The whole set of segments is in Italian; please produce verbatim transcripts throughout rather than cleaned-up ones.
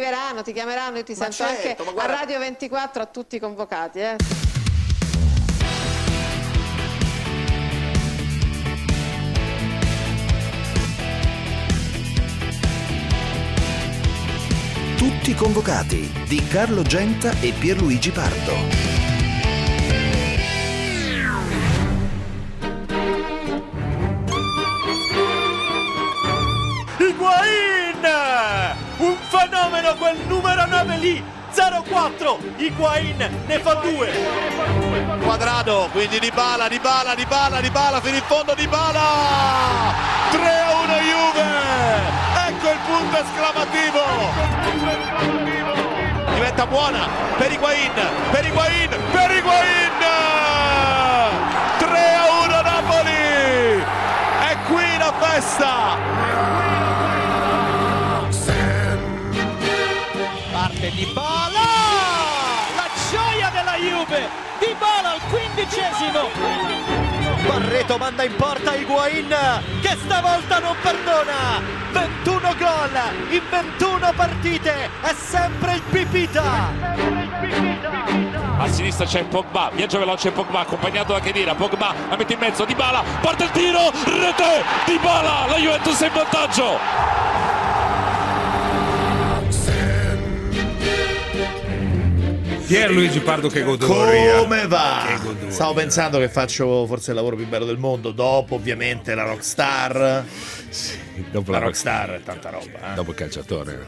scriveranno, ti chiameranno, io ti Ma sento certo, anche ma guarda... a Radio ventiquattro a tutti convocati, eh. Tutti convocati di Carlo Genta e Pierluigi Pardo. Higuain! Un fenomeno quel numero nove lì! zero quattro, Higuain ne fa due. Quadrado, quindi Dybala, Dybala, Dybala, Dybala fino in fondo, Dybala! tre a uno Juve! Ecco il punto esclamativo! Diventa buona per Higuain, per Higuain, per Higuain! tre a uno Napoli! È qui la festa! Parte Dybala, la gioia della Juve, Dybala al quindicesimo. Barreto manda in porta Higuain che stavolta non perdona. ventuno gol in ventuno partite, è sempre il Pipita. A sinistra c'è Pogba, viaggio veloce Pogba accompagnato da Khedira, Pogba la mette in mezzo, Dybala, parte il tiro, rete, Dybala, la Juventus è in vantaggio. Pierluigi Pardo, che godoria. Come va? Che godoria. Stavo pensando che faccio forse il lavoro più bello del mondo, dopo ovviamente la rockstar. Sì, dopo la la rockstar è tanta roba, eh? Dopo il calciatore.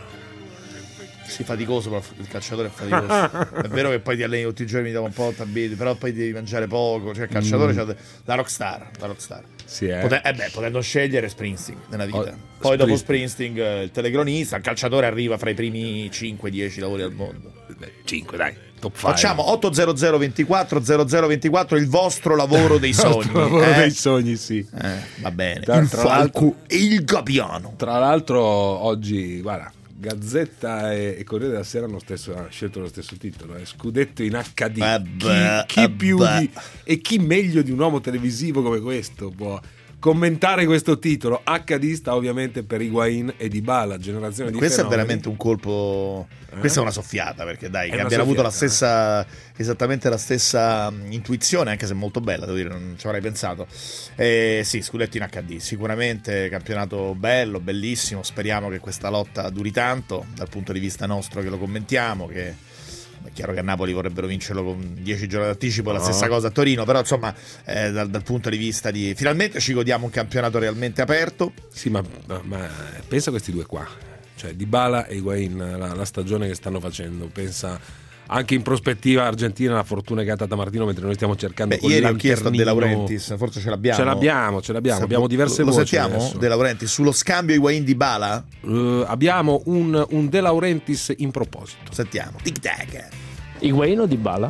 Sì, faticoso, però il calciatore è faticoso. È vero che poi ti alleni tutti i giorni, mi dà un po' t'abiti, però poi devi mangiare poco. Cioè il calciatore mm. c'ha la rockstar, la rockstar. Sì, eh. Pote- eh beh, potendo scegliere Springsteen nella vita. Oh, poi Springsteen. dopo Springsteen il telecronista, il calciatore arriva fra i primi cinque dieci lavori al mondo. cinque, dai. Top cinque. Facciamo otto zero zero ventiquattro zero zero ventiquattro il vostro lavoro dei sogni. Il lavoro eh? dei sogni, sì. Eh, va bene. Tra, il tra falco e il gabbiano. Tra l'altro oggi, guarda, Gazzetta e, e Corriere della Sera hanno, stesso, hanno scelto lo stesso titolo, eh? Scudetto in acca di. Eh beh, chi chi eh più beh. di, e chi meglio di un uomo televisivo come questo può commentare questo titolo? acca di sta ovviamente per Higuain e Dybala, generazione di Questo fenomeni. è veramente un colpo. Eh? Questa è una soffiata, perché dai, È che una abbiano avuto la soffiata, stessa, esattamente la stessa mh, intuizione, anche se molto bella, devo dire, non ci avrei pensato. Eh, sì, scudetto in acca di, sicuramente campionato bello, bellissimo. Speriamo che questa lotta duri tanto dal punto di vista nostro che lo commentiamo, che è chiaro che a Napoli vorrebbero vincerlo con dieci giorni d'anticipo, la No. stessa cosa a Torino, però insomma eh, dal, dal punto di vista di finalmente ci godiamo un campionato realmente aperto. Sì, ma, ma, ma pensa a questi due qua, cioè Dybala e Higuain, la, la stagione che stanno facendo. Pensa anche in prospettiva Argentina, la fortuna che ha data Martino, mentre noi stiamo cercando. Beh, con ieri ho chiesto a De lanternino- Laurentiis, forse ce l'abbiamo. Ce l'abbiamo, ce l'abbiamo, Se- abbiamo diverse lo voci sentiamo adesso. De Laurentiis sullo scambio Higuain-Dybala? Uh, abbiamo un, un De Laurentiis in proposito. Sentiamo. Tic tac. Higuain o Dybala?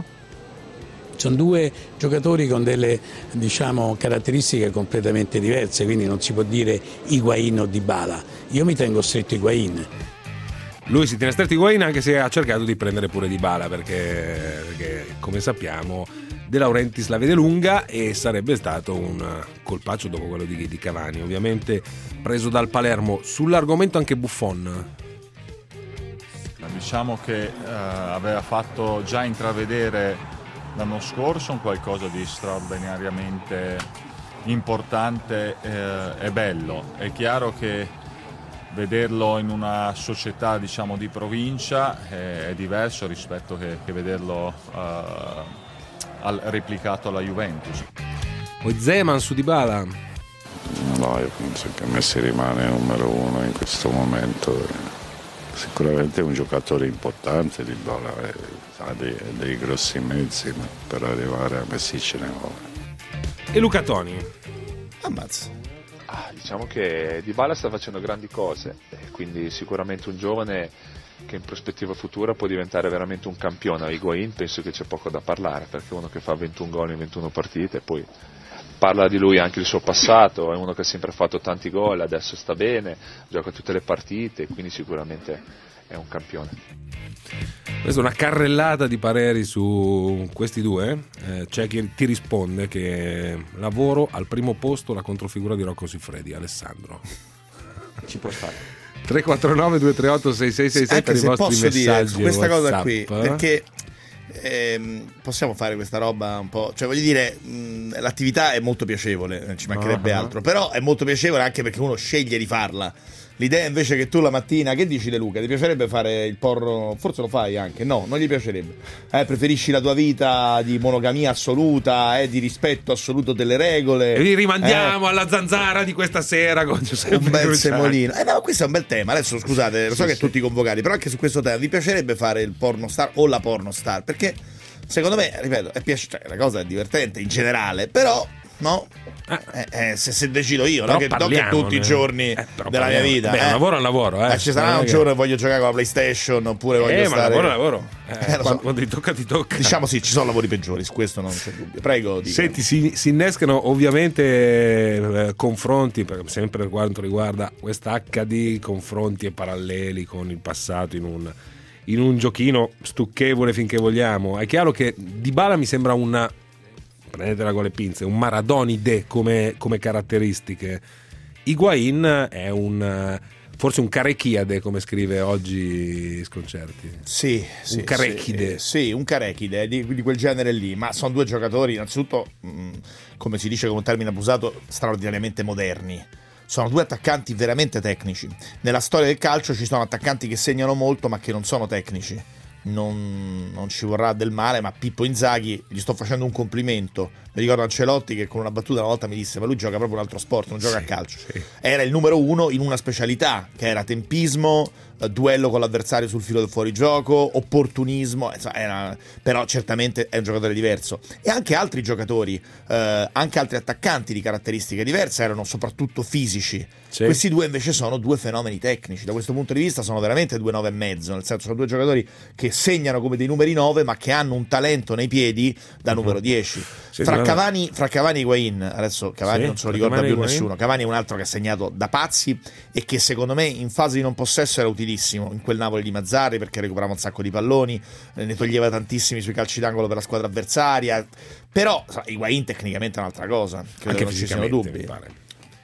Sono due giocatori con delle, diciamo, caratteristiche completamente diverse, quindi non si può dire Higuain o Dybala. Io mi tengo stretto Higuain. Lui si tiene stretto Higuain, anche se ha cercato di prendere pure Dybala, perché, perché come sappiamo De Laurentiis la vede lunga e sarebbe stato un colpaccio dopo quello di, di Cavani, ovviamente preso dal Palermo. Sull'argomento anche Buffon. Diciamo che eh, aveva fatto già intravedere l'anno scorso un qualcosa di straordinariamente importante eh, e bello. È chiaro che vederlo in una società, diciamo, di provincia è, è diverso rispetto che, che vederlo eh, al, replicato alla Juventus. Poi Zeman su Dybala. No, io penso che Messi rimane numero uno in questo momento. Sicuramente è un giocatore importante, Dybala, ha dei, dei grossi mezzi, ma per arrivare a Messi ce ne vuole. E Luca Toni. Ammazza. Ah, diciamo che Dybala sta facendo grandi cose, e quindi sicuramente un giovane che in prospettiva futura può diventare veramente un campione. A Higuain penso che c'è poco da parlare, perché è uno che fa ventuno gol in ventuno partite, poi parla di lui anche il suo passato, è uno che ha sempre fatto tanti gol, adesso sta bene, gioca tutte le partite, quindi sicuramente è un campione. Questa è una carrellata di pareri su questi due. Eh, c'è chi ti risponde che lavoro al primo posto la controfigura di Rocco Siffredi, Alessandro. Ci può stare. tre quattro nove due tre otto sei sei sei sei per i vostri posso messaggi dire questa WhatsApp. cosa qui, perché ehm, possiamo fare questa roba un po', cioè voglio dire, mh, l'attività è molto piacevole, ci mancherebbe Uh-huh. altro, però è molto piacevole anche perché uno sceglie di farla. L'idea invece che tu la mattina, che dici De Luca? Ti piacerebbe fare il porno? Forse lo fai anche, no, non gli piacerebbe. Eh, preferisci la tua vita di monogamia assoluta, eh, di rispetto assoluto delle regole. E rimandiamo eh. alla zanzara di questa sera con Giuseppe Un bel Cruciani. semolino. Eh no, questo è un bel tema. Adesso scusate, lo so Sì, che sì. tutti convocati, però anche su questo tema vi piacerebbe fare il porno star o la porno star? Perché secondo me, ripeto, è piace- cioè, la cosa è divertente in generale, però no. Eh, eh, se, se decido io, no? Che, non che tutti i giorni eh, della mia vita. Beh, eh. un lavoro è un lavoro, eh. Eh, ci sarà Non è un che- giorno che voglio giocare con la PlayStation oppure voglio Eh, ma stare. lavoro è lavoro. Eh, Eh, lo so. quando, quando ti tocca, ti tocca. Diciamo sì, ci sono lavori peggiori, su questo non c'è dubbio. Prego. dica. Senti, si, si innescano ovviamente eh, confronti, per- sempre per quanto riguarda questa acca di confronti e paralleli con il passato in un, in un giochino stucchevole finché vogliamo. È chiaro che Dybala mi sembra una, prendetela con le pinze, un Maradonide come, come caratteristiche. Higuain è un forse un Carechiade, come scrive oggi Sconcerti. Sì, sì, un Carechide. Sì, sì, un Carechide di, di quel genere lì, ma sono due giocatori innanzitutto, mh, come si dice con un termine abusato, straordinariamente moderni. Sono due attaccanti veramente tecnici. Nella storia del calcio ci sono attaccanti che segnano molto ma che non sono tecnici. Non, non ci vorrà del male, ma Pippo Inzaghi, gli sto facendo un complimento. Mi ricordo Ancelotti che con una battuta una volta mi disse: ma lui gioca proprio un altro sport, non gioca Sì, a calcio. sì. Era il numero uno in una specialità che era tempismo, eh, duello con l'avversario sul filo del fuorigioco, opportunismo, insomma, era, però certamente è un giocatore diverso. E anche altri giocatori, eh, anche altri attaccanti di caratteristiche diverse erano soprattutto fisici. Sì. Questi due invece sono due fenomeni tecnici. Da questo punto di vista sono veramente due nove e mezzo, nel senso sono due giocatori che segnano come dei numeri nove ma che hanno un talento nei piedi da Uh-huh. numero dieci. Sì, fra, sì, Cavani, fra Cavani e Higuain, adesso Cavani Sì, non se lo fra ricorda Cavani e più Higuain. nessuno. Cavani è un altro che ha segnato da pazzi e che secondo me in fase di non possesso era utilissimo in quel Napoli di Mazzarri, perché recuperava un sacco di palloni, ne toglieva tantissimi sui calci d'angolo per la squadra avversaria. Però insomma, Higuain tecnicamente è un'altra cosa, credo Anche che non ci siano fisicamente, dubbi. mi pare.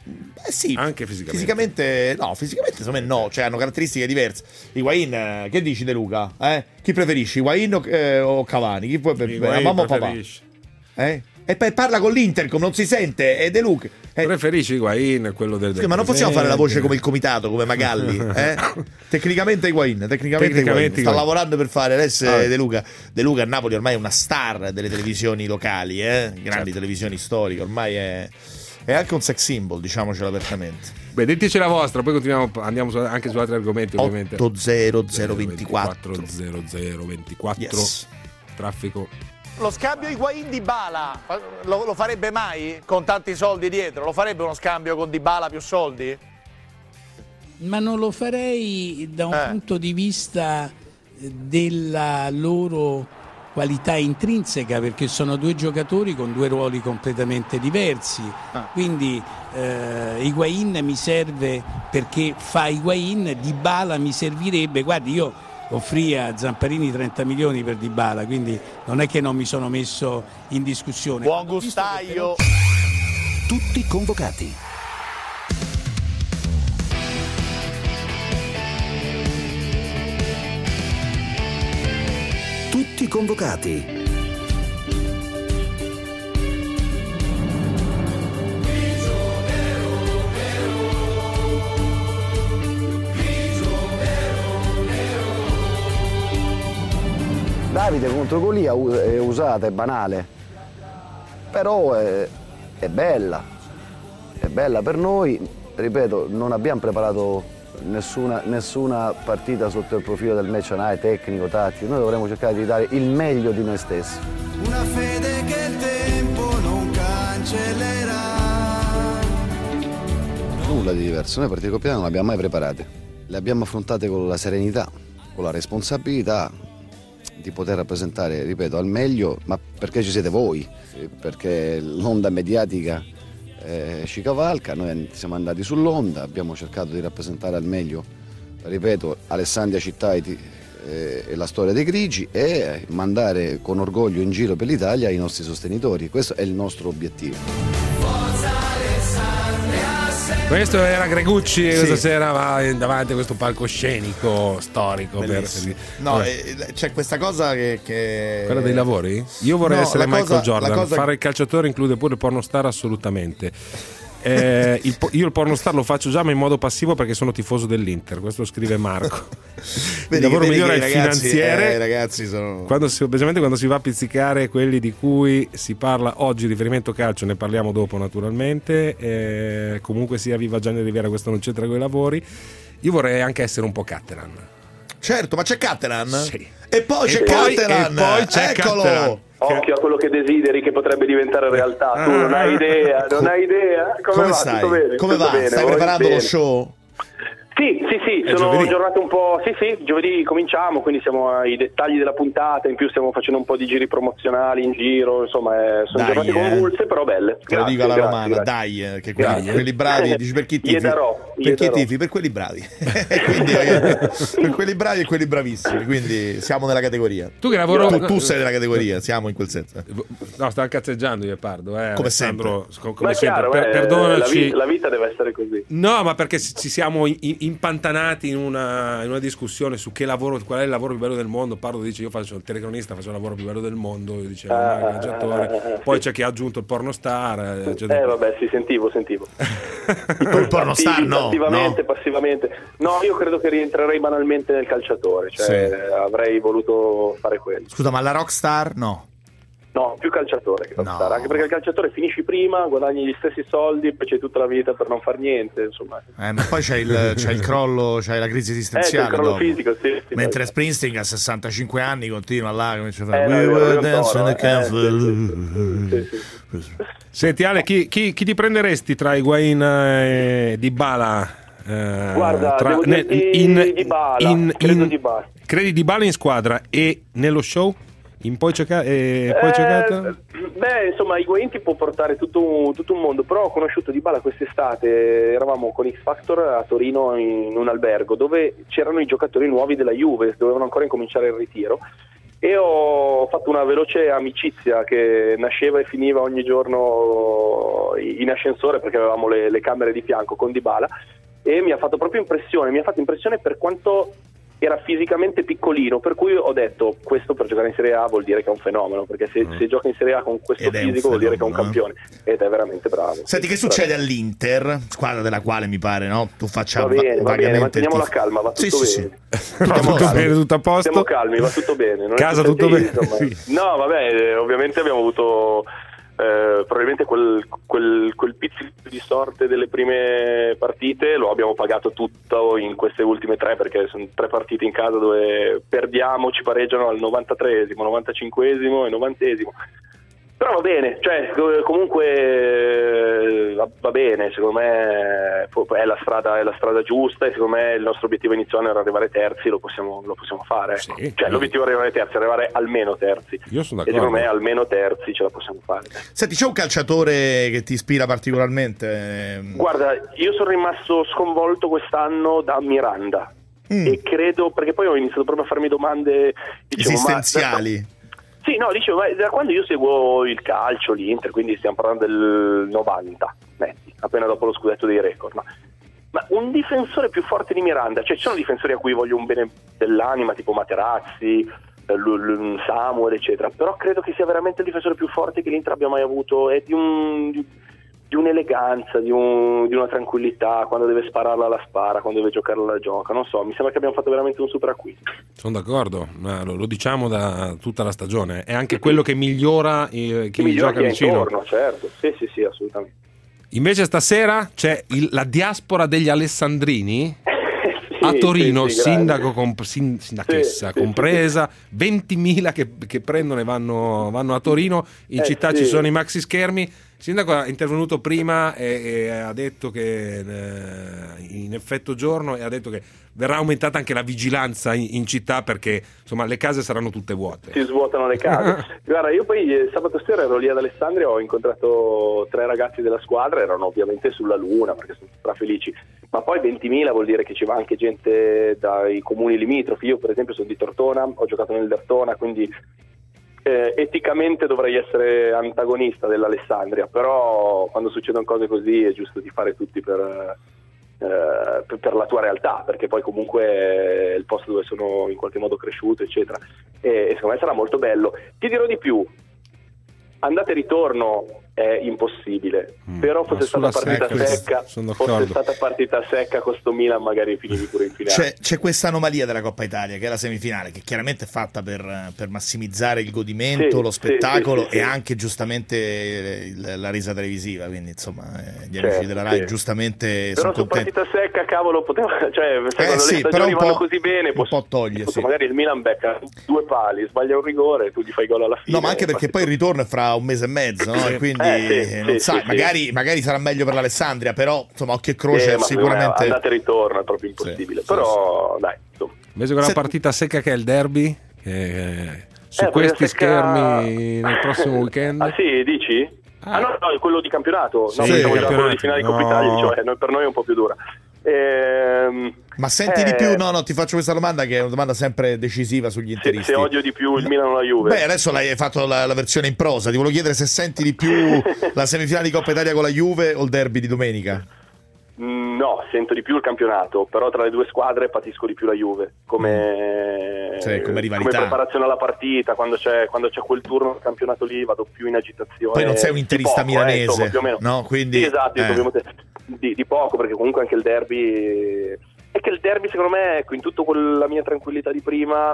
Eh sì, Anche fisicamente. fisicamente no, fisicamente secondo me no, cioè hanno caratteristiche diverse. Higuain, eh, che dici De Luca? Eh? Chi preferisci, Higuain o, eh, o Cavani? Chi puoi Higuain mamma o papà? preferisci. Eh? E poi parla con l'Intercom, non si sente, è De Luca. Eh, Preferisci Higuain, quello del, del ma non possiamo fare la voce presente. come il comitato, come Magalli, eh? Tecnicamente Higuain, tecnicamente, Tecnicamente Higuain. Sta Higuain. lavorando per fare adesso Ah. De Luca. De Luca a Napoli ormai è una star delle televisioni locali, eh? Grandi Certo. televisioni storiche, ormai è, è anche un sex symbol, diciamocelo apertamente. Beh, diteci la vostra, poi continuiamo, andiamo su- anche su altri argomenti, ovviamente. otto zero zero ventiquattro zero zero ventiquattro Yes. Traffico. Lo scambio Higuain Dybala lo, lo farebbe mai con tanti soldi dietro? Lo farebbe uno scambio con Dybala più soldi? Ma non lo farei da un Eh. punto di vista della loro qualità intrinseca, perché sono due giocatori con due ruoli completamente diversi. Quindi eh, Higuain mi serve perché fa Higuain, Dybala mi servirebbe. Guardi, io offrì a Zamparini trenta milioni per Dybala, quindi non è che non mi sono messo in discussione. Buon gustaio. Tutti convocati. Tutti convocati. Davide contro Golia è usata, è banale, però è, è bella, è bella per noi. Ripeto, non abbiamo preparato nessuna, nessuna partita sotto il profilo del match analysis tecnico, tattico. Noi dovremmo cercare di dare il meglio di noi stessi. Una fede che il tempo non cancellerà. Nulla di diverso, noi partite coppia non le abbiamo mai preparate, le abbiamo affrontate con la serenità, con la responsabilità di poter rappresentare, ripeto, al meglio, ma perché ci siete voi, perché l'onda mediatica eh, ci cavalca, noi siamo andati sull'onda, abbiamo cercato di rappresentare al meglio, ripeto, Alessandria Città e, eh, e la storia dei grigi e mandare con orgoglio in giro per l'Italia i nostri sostenitori, questo è il nostro obiettivo. Forza Alessandria, Questo era Gregucci e Sì. questa sera va davanti a questo palcoscenico storico. Per... No, Vabbè. eh, c'è questa cosa che, che... Quella dei lavori? Io vorrei No, essere la Michael cosa- Jordan. la cosa- Fare il calciatore include pure il pornostar assolutamente. Eh, il po- io il pornostar lo faccio già, ma in modo passivo perché sono tifoso dell'Inter. Questo scrive Marco. Vedi, Il lavoro vedi migliore è che il i ragazzi- finanziere. eh, i ragazzi sono... Quando si, specialmente quando si va a pizzicare quelli di cui si parla oggi, riferimento calcio, ne parliamo dopo naturalmente. Eh, comunque sia, viva Gianni Riviera, questo non c'entra con i lavori. Io vorrei anche essere un po' Cattelan. Certo, ma c'è Cattelan? Sì. E poi E c'è poi- Cattelan! e poi c'è Eccolo! Cattelan. Occhio a quello che desideri che potrebbe diventare realtà. Tu non hai idea, non hai idea. Come, Come va? stai? Tutto bene? Come tutto va? bene, Stai voi? preparando Bene. lo show? Sì, sì, sì, È sono giovedì. giornate un po'. Sì, sì, giovedì cominciamo, quindi siamo ai dettagli della puntata. In più stiamo facendo un po' di giri promozionali in giro. Insomma, eh, sono Dai, giornate eh. convulse, però belle. Te lo Grazie, dico alla grazie, romana, grazie. dai, eh, che quelli, Dai, eh. quelli bravi, dici per chi tifi? Gli darò, gli per chi darò. tifi? Per quelli bravi. E quindi, eh, per quelli bravi e quelli bravissimi, quindi siamo nella categoria. Tu che lavoro- Tu, tu sei nella categoria, siamo in quel senso. No, stava cazzeggiando io Pardo. Eh, Come Alessandro, sempre. co- come Ma è sempre. chiaro, Per- eh, perdonaci. la, vita, la vita deve essere così. No, ma perché ci siamo in- in- impantanati in una, in una discussione su che lavoro, qual è il lavoro più bello del mondo. Parlo dice io faccio il telecronista, faccio il lavoro più bello del mondo, io dicevo Ah, il calciatore. ah, ah, Poi sì. c'è chi ha aggiunto il pornostar. Eh, c'è- Eh vabbè, sì, sentivo, sentivo. Il pornostar Attivi, no, Attivamente, passivamente. No, io credo che rientrerei banalmente nel calciatore, cioè Sì. eh, avrei voluto fare quello. Scusa, ma la rockstar no. No, più calciatore che rockstar, anche perché il calciatore finisci prima, guadagni gli stessi soldi, poi c'hai tutta la vita per non far niente, insomma. Eh, ma poi c'è il, c'è il crollo, c'è la crisi Eh, c'è esistenziale. il crollo dopo. fisico, sì, sì, Mentre dai. Springsteen a sessantacinque anni continua là, comincia a fare Eh, We no, were è dancing vero, the eh, camp- Senti Ale, chi, chi- chi ti prenderesti tra Higuain e Dybala? Eh, Guarda, tra- devo ne- dirti in- Dybala, in- credo in- Dybala. Credi Dybala in squadra e nello show? In poi c'è e poi c'è Eh, Gatta? beh, insomma, Higuain ti può portare tutto un, tutto un mondo, però ho conosciuto Dybala quest'estate, eravamo con X Factor a Torino in un albergo dove c'erano i giocatori nuovi della Juve, dovevano ancora incominciare il ritiro, e ho fatto una veloce amicizia che nasceva e finiva ogni giorno in ascensore perché avevamo le, le camere di fianco con Dybala, e mi ha fatto proprio impressione, mi ha fatto impressione per quanto era fisicamente piccolino, per cui ho detto questo per giocare in Serie A vuol dire che è un fenomeno, perché se, se gioca in Serie A con questo Ed è un fisico vuol dire che è un fenomeno, campione, ed è veramente bravo. Senti, che succede all'Inter, squadra della quale mi pare, no? Tu faccia Va bene, va bene, vagamente manteniamo il la tifo. calma, va Sì, tutto sì, bene. sì. Tutto calmi. bene, tutto a posto? Stiamo calmi, va tutto bene. non è Casa che- tutto sì, bene? insomma. Sì. No, vabbè, eh, ovviamente abbiamo avuto eh, probabilmente quel, quel, quel pizzico di sorte delle prime partite, lo abbiamo pagato tutto in queste ultime tre, perché sono tre partite in casa dove perdiamo, ci pareggiano al novantatreesimo, novantacinquesimo e novantesimo. Però va bene, cioè comunque eh, va, va bene, secondo me è la strada, è la strada giusta, e secondo me il nostro obiettivo iniziale era arrivare terzi, lo possiamo, lo possiamo fare. ecco. Sì. Cioè l'obiettivo è arrivare terzi, arrivare almeno terzi. Io sono E secondo d'accordo. me almeno terzi ce la possiamo fare. Senti, c'è un calciatore che ti ispira particolarmente? Guarda, io sono rimasto sconvolto quest'anno da Miranda, Mm. e credo, perché poi ho iniziato proprio a farmi domande dicevo, ma- Esistenziali. Sì, no, dicevo, ma da quando io seguo il calcio, l'Inter, quindi stiamo parlando del novanta, metti, appena dopo lo scudetto dei record, ma, ma un difensore più forte di Miranda, cioè ci sono difensori a cui voglio un bene dell'anima, tipo Materazzi, eh, L- L- Samuel, eccetera, però credo che sia veramente il difensore più forte che l'Inter abbia mai avuto, è di un... Di, di un'eleganza, di, un, di una tranquillità, quando deve spararla la spara, quando deve giocarla la gioca, non so, mi sembra che abbiamo fatto veramente un super acquisto. Sono d'accordo, ma lo, lo diciamo da tutta la stagione. È anche quello che migliora eh, chi Chi migliora gioca chi è vicino. intorno, certo, sì sì sì, assolutamente. Invece stasera c'è il- la diaspora degli Alessandrini a Torino, sì, sì, sindaco comp- sin- sindachessa Sì, sì, compresa, ventimila che, che prendono e vanno, vanno a Torino. In Eh, città sì. ci sono i maxi schermi. Il sindaco è intervenuto prima e, e ha detto che eh, in effetto giorno, e ha detto che verrà aumentata anche la vigilanza in, in città, perché insomma le case saranno tutte vuote. Si svuotano le case. Guarda, io poi eh, sabato sera ero lì ad Alessandria, ho incontrato tre ragazzi della squadra, erano ovviamente sulla luna perché sono strafelici, ma poi ventimila vuol dire che ci va anche gente dai comuni limitrofi. Io per esempio sono di Tortona, ho giocato nel Dertona, quindi eh, eticamente dovrei essere antagonista dell'Alessandria, però quando succedono cose così è giusto di fare tutti per, eh, per, per la tua realtà, perché poi comunque è il posto dove sono in qualche modo cresciuto, eccetera, e, e secondo me sarà molto bello. Ti dirò di più, andata e ritorno è impossibile, mm, però fosse stata partita secca, fosse stata partita secca con sto Milan magari finivi pure in finale. C'è, c'è questa anomalia della Coppa Italia che è la semifinale, che chiaramente è fatta per, per massimizzare il godimento, sì, lo spettacolo, sì, sì, sì, e sì. anche giustamente il, la risa televisiva, quindi insomma eh, gli certo, amici della Rai sì. giustamente però sono su contenti. Partita secca cavolo poteva, cioè eh, quando sì, le stagioni vanno così bene un po' toglie, sì. magari il Milan becca due pali, sbaglia un rigore e tu gli fai gol alla fine. No, ma anche perché poi il ritorno è fra un mese e mezzo, no? E quindi eh, sì, non sì, sai, sì, magari, sì. magari sarà meglio per l'Alessandria, però insomma occhio e croce eh, ma sicuramente andata e ritorno è proprio impossibile, sì, però sì, dai insomma. Invece con Se... la partita secca che è il derby, eh, su eh, questi secca... schermi nel prossimo weekend. Ah sì, dici? Ah, ah no, no, quello di campionato, sì, no, sì, pensavo già campionato. quello di finale di Coppa No. Italia, cioè noi, per noi è un po' più dura. Ehm, Ma senti eh, di più, no, no, ti faccio questa domanda che è una domanda sempre decisiva sugli interisti. Se, se odio di più il Milan o la Juve? Beh, adesso l'hai fatto la, la versione in prosa, ti volevo chiedere se senti di più la semifinale di Coppa Italia con la Juve o il derby di domenica? No, sento di più il campionato, però tra le due squadre patisco di più la Juve, come, sì, come rivalità, come preparazione alla partita, quando c'è, quando c'è quel turno del campionato lì vado più in agitazione. Poi non sei un interista poco, milanese, eh, insomma, più o meno. No? Quindi, sì, esatto, eh. ovviamente di, di poco, perché comunque anche il derby, è che il derby secondo me, ecco, in tutta quella mia tranquillità di prima,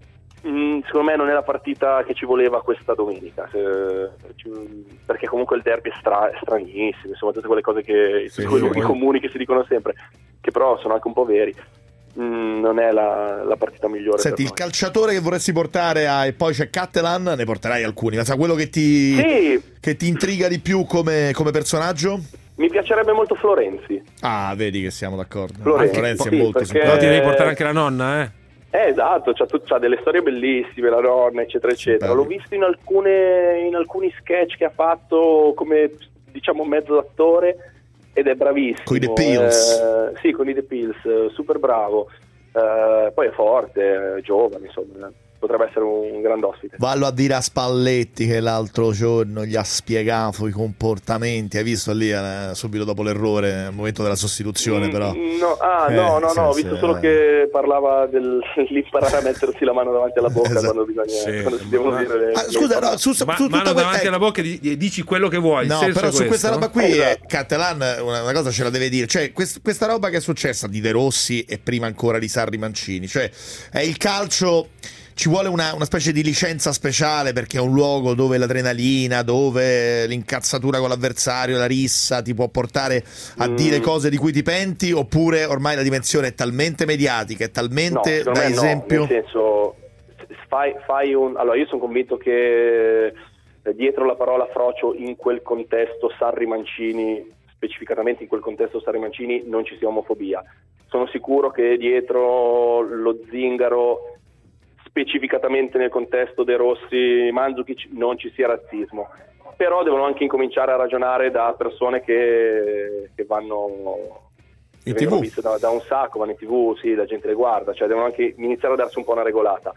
mh, secondo me non è la partita che ci voleva questa domenica, se, ci, perché comunque il derby è, stra, è stranissimo, insomma tutte quelle cose che, sì, quei luoghi poi... comuni che si dicono sempre, che però sono anche un po' veri. Mm, non è la, la partita migliore. Senti, per il noi. calciatore che vorresti portare a, e poi c'è Catalan, ne porterai alcuni, ma sa quello che ti, sì. che ti intriga di più come, come personaggio? Mi piacerebbe molto Florenzi. Ah, vedi che siamo d'accordo. Florenzi, Florenzi sì, è molto perché... simpatico. Però ti devi portare anche la nonna, eh? Eh, esatto, c'ha, c'ha delle storie bellissime, la nonna, eccetera, eccetera. L'ho visto in, alcune, in alcuni sketch che ha fatto come, diciamo, mezzo attore ed è bravissimo. Con i The Pills. Eh, sì, con i The Pills, super bravo. Eh, poi è forte, è giovane, insomma, potrebbe essere un grande ospite. Vallo a dire a Spalletti che l'altro giorno gli ha spiegato i comportamenti, hai visto lì eh, subito dopo l'errore, al momento della sostituzione, Mm, però. No, ah, Eh, no, no, sì, no, ho sì, visto solo eh. che parlava dell'imparare a mettersi la mano davanti alla bocca Esatto. quando bisogna, Sì. quando si devono Ma- dire le, Ah, le scusa, parole. no, su, su, Ma, su mano tutto que- davanti eh, alla bocca e di- dici quello che vuoi. il No, senso però è su questa questo? roba qui Esatto. eh, Catalan una, una cosa ce la deve dire, cioè quest- questa roba che è successa di De Rossi e prima ancora di Sarri Mancini, cioè è il calcio, ci vuole una, una specie di licenza speciale perché è un luogo dove l'adrenalina, dove l'incazzatura con l'avversario, la rissa ti può portare a Mm. dire cose di cui ti penti, oppure ormai la dimensione è talmente mediatica, è No, talmente secondo da me no, esempio nel senso, fai, fai un... Allora, io sono convinto che eh, dietro la parola frocio in quel contesto Sarri Mancini, specificatamente in quel contesto Sarri Mancini, non ci sia omofobia. Sono sicuro che dietro lo zingaro, specificatamente nel contesto De Rossi, Mandzukic, non ci sia razzismo. Però devono anche incominciare a ragionare da persone che, che vanno... in che vengono tivù. viste da, da un sacco, vanno in tivù, sì, la gente le guarda, cioè devono anche iniziare a darsi un po' una regolata.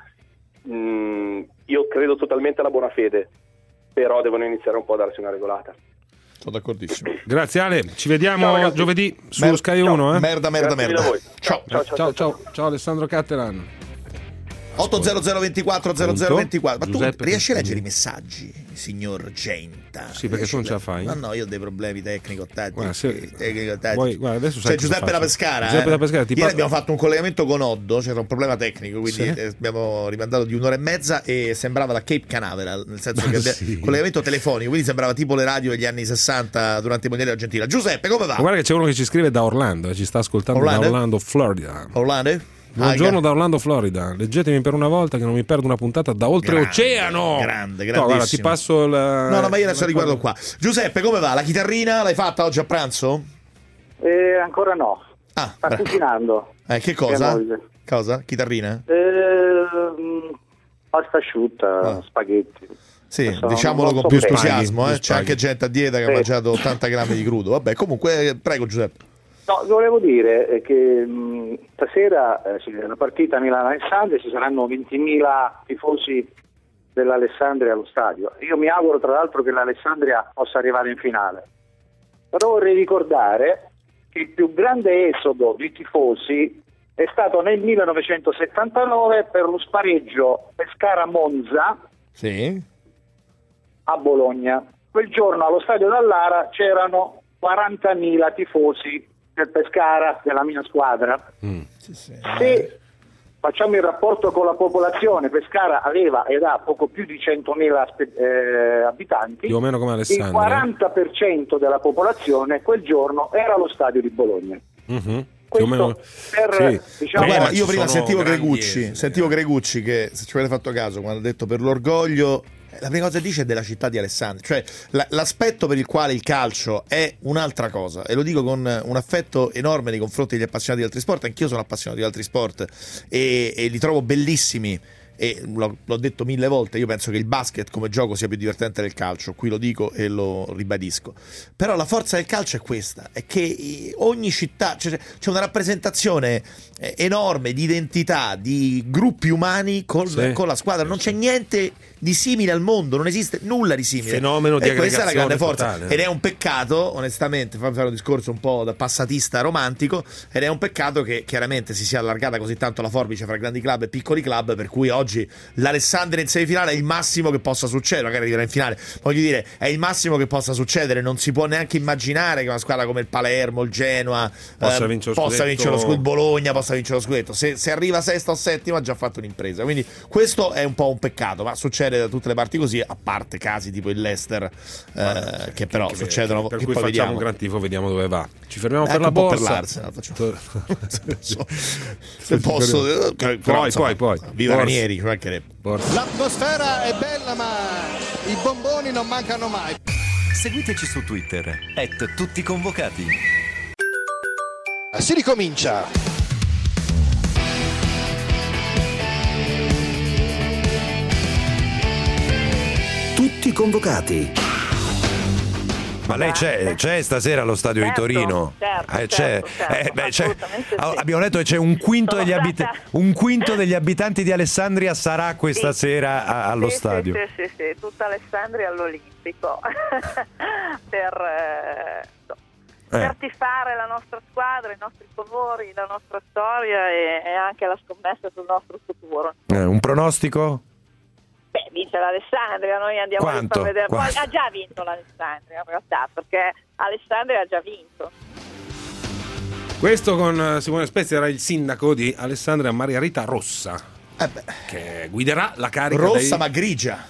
Mm, io credo totalmente alla buona fede, però devono iniziare un po' a darsi una regolata. Sono d'accordissimo. Grazie Ale, ci vediamo Ciao, ragazzi. giovedì su Mer- Sky ciao. uno. Eh? Merda, merda, Grazie merda. mille a voi. Ciao. Ciao, ciao, Ciao, ciao, ciao Alessandro Cattelan. otto zero zero ventiquattro zero zero ventiquattro. Ma tu Giuseppe, riesci a leggere i Giuseppe. messaggi, signor Genta? Sì, perché tu non ce la fai? No, no, io ho dei problemi tecnico-tattici. Guarda, se- tecnico-tattici. Vuoi- guarda, adesso sai C'è cosa Giuseppe da faccio. Pescara. Giuseppe eh. da Pescara, ti Ieri par- abbiamo fatto un collegamento con Oddo, c'era un problema tecnico, quindi Sì. eh, abbiamo rimandato di un'ora e mezza e sembrava da Cape Canaveral, nel senso che abbia- Sì. collegamento telefonico, quindi sembrava tipo le radio degli anni sessanta durante i mondiali d'Argentina. Giuseppe, come va? Ma guarda che c'è uno che ci scrive da Orlando, eh, ci sta ascoltando Orlando? da Orlando, Florida. Orlando? Buongiorno Ah, da Orlando, Florida. Leggetemi per una volta che non mi perdo una puntata da oltreoceano. Grande, grande, No, guarda, ti grandissimo. passo la... No, no, ma io adesso riguardo qua. Giuseppe, come va? La chitarrina l'hai fatta oggi a pranzo? Eh, ancora no. Ah, Sta beh. cucinando. Eh, che cosa? Mia moglie. Cosa? Chitarrina? Eh, mh, pasta asciutta, Ah. spaghetti. Sì, Adesso diciamolo non con so più bene. entusiasmo, Spaghi, eh? più C'è spaghi. anche gente a dieta che ha Sì. mangiato ottanta grammi di crudo. Vabbè, comunque, eh, prego Giuseppe. No, volevo dire eh, che mh, stasera eh, sì, la partita Milano-Alessandria ci saranno ventimila tifosi dell'Alessandria allo stadio. Io mi auguro tra l'altro che l'Alessandria possa arrivare in finale. Però vorrei ricordare che il più grande esodo di tifosi è stato nel millenovecentosettantanove per lo spareggio Pescara-Monza sì. a Bologna. Quel giorno allo stadio Dallara c'erano quarantamila tifosi del Pescara, della mia squadra. Mm. Sì, sì. Se facciamo il rapporto con la popolazione, Pescara aveva ed ha poco più di centomila eh, abitanti, più o meno come Alessandria. Il quaranta per cento della popolazione quel giorno era allo stadio di Bologna. Mm-hmm. Questo Più o meno... per, sì. diciamo, guarda, io prima sentivo Gregucci, Gregucci, sentivo Gregucci che, se ci avete fatto caso, quando ha detto per l'orgoglio, la prima cosa che dice è della città di Alessandria, cioè la, l'aspetto per il quale il calcio è un'altra cosa, e lo dico con un affetto enorme nei confronti degli appassionati di altri sport. Anch'io sono appassionato di altri sport e, e li trovo bellissimi, e l'ho, l'ho detto mille volte, io penso che il basket come gioco sia più divertente del calcio, qui lo dico e lo ribadisco, però la forza del calcio è questa, è che ogni città, cioè, c'è una rappresentazione enorme di identità, di gruppi umani con, sì. con la squadra, non c'è niente di simile al mondo, non esiste nulla di simile, fenomeno di e questa è la grande forza totale. Ed è un peccato, onestamente, fammi fare un discorso un po' da passatista romantico, ed è un peccato che chiaramente si sia allargata così tanto la forbice fra grandi club e piccoli club, per cui oggi l'Alessandria in semifinale è il massimo che possa succedere, magari arriverà in finale, voglio dire, è il massimo che possa succedere, non si può neanche immaginare che una squadra come il Palermo, il Genoa possa eh, vincere lo possa scudetto, vincere lo scudetto, Bologna possa vincere lo scudetto, se, se arriva sesta o settima ha già fatto un'impresa, quindi questo è un po' un peccato, ma succede da tutte le parti così, a parte casi tipo il Leicester eh, che però che, succedono, per che cui poi facciamo vediamo. un gran tifo, vediamo dove va. Ci fermiamo Eh, per la un po' borsa per l'Arsenal, facciamo. se se posso eh, però, poi, insomma, poi poi viva borsa. Ranieri, ci mancherebbe. Borsa. L'atmosfera è bella, ma i bomboni non mancano mai. Seguiteci su Twitter, at tutti convocati. Si ricomincia. Tutti convocati. Ma lei c'è, c'è stasera allo stadio Certo, di Torino? certo, Eh, c'è. certo, certo, Eh, beh, c'è. assolutamente Ah, sì. abbiamo letto che c'è un quinto, Sono degli abit- stata- un quinto degli abitanti di Alessandria sarà questa Sì. sera a- allo Sì, stadio. Sì, sì, sì, sì, tutta Alessandria all'Olimpico per, eh, no, per tifare la nostra squadra, i nostri colori, la nostra storia e, e anche la scommessa sul nostro futuro. Eh, un pronostico? Beh, vince l'Alessandria, noi andiamo Quanto? a vedere. Poi Quanto? ha già vinto l'Alessandria in realtà, perché Alessandria ha già vinto. Questo con eh, Simone Spezia era il sindaco di Alessandria, Maria Rita Rossa, Eh beh, che guiderà la carica rossa dei... ma grigia.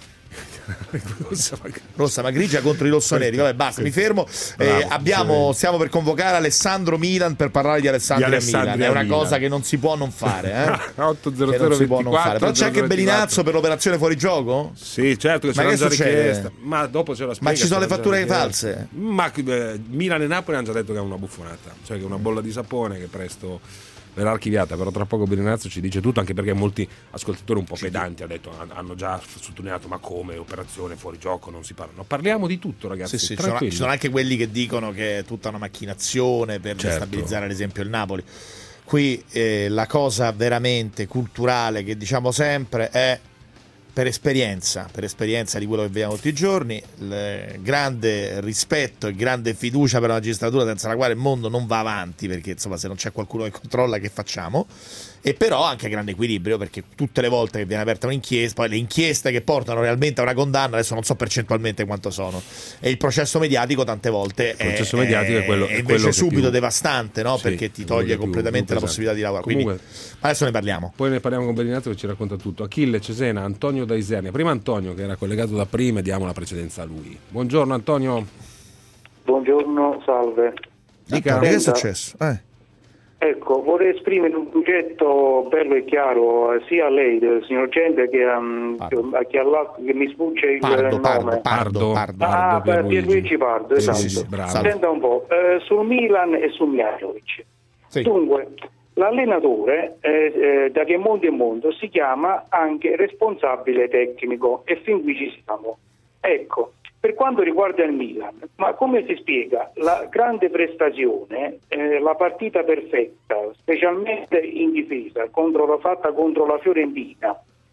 rossa, ma... rossa ma grigia contro i rossoneri. Vabbè, basta, mi fermo. Bravo, Eh, abbiamo, sì. stiamo per convocare Alessandro Milan per parlare di Alessandria, Di Alessandria Milan. È una Milan. cosa che non si può non fare, eh? otto zero Che zero non si può non fare. Però c'è anche ventiquattro Bellinazzo per l'operazione fuori gioco? Sì, certo che Ma ce l'hanno che già succede? richiesta. Ma dopo ce la spiega. Ma ci sono ce le l'ha fatture già richiesta. false? Ma eh, Milan e Napoli hanno già detto che è una buffonata, cioè che è una bolla di sapone che presto verrà archiviata, però tra poco Bellinazzo ci dice tutto, anche perché molti ascoltatori un po' pedanti hanno detto, hanno già sottolineato ma come operazione fuori gioco non si parla. No, parliamo di tutto, ragazzi. Sì, sì, ci sono, ci sono anche quelli che dicono che è tutta una macchinazione per Certo. destabilizzare ad esempio il Napoli. Qui eh, la cosa veramente culturale che diciamo sempre è, per esperienza, per esperienza di quello che vediamo tutti i giorni, il grande rispetto e grande fiducia per la magistratura, senza la quale il mondo non va avanti, perché insomma se non c'è qualcuno che controlla, che facciamo? E però anche grande equilibrio, perché tutte le volte che viene aperta un'inchiesta, poi le inchieste che portano realmente a una condanna, adesso non so percentualmente quanto sono, e il processo mediatico tante volte Il processo è, mediatico è quello- è è invece quello che subito più- devastante, no? Sì, Perché ti è quello toglie che più- completamente più la pesante. possibilità di lavorare. Comunque, Quindi adesso ne parliamo. Poi ne parliamo con Bellinazzo che ci racconta tutto. Achille, Cesena, Antonio da Isernia. Prima Antonio che era collegato da prima e diamo la precedenza a lui. Buongiorno Antonio. Buongiorno, salve. Dica. Che è successo? Eh. Ecco, vorrei esprimere un progetto bello e chiaro eh, sia a lei, del signor Gente, che a, a chi all'altro, che mi sfugge il Pardo, nome. Pardo, Pardo, Pardo. Ah, per Pierluigi Pardo, Sì, esatto. sì, sì, bravo. Senta un po', eh, sul Milan e sul Mihajlovic. Sì. Dunque, l'allenatore, eh, eh, da che mondo è mondo, si chiama anche responsabile tecnico e fin qui ci siamo. Ecco, per quanto riguarda il Milan, ma come si spiega la grande prestazione, eh, la partita perfetta, specialmente in difesa, contro la fatta contro la Fiorentina, ma un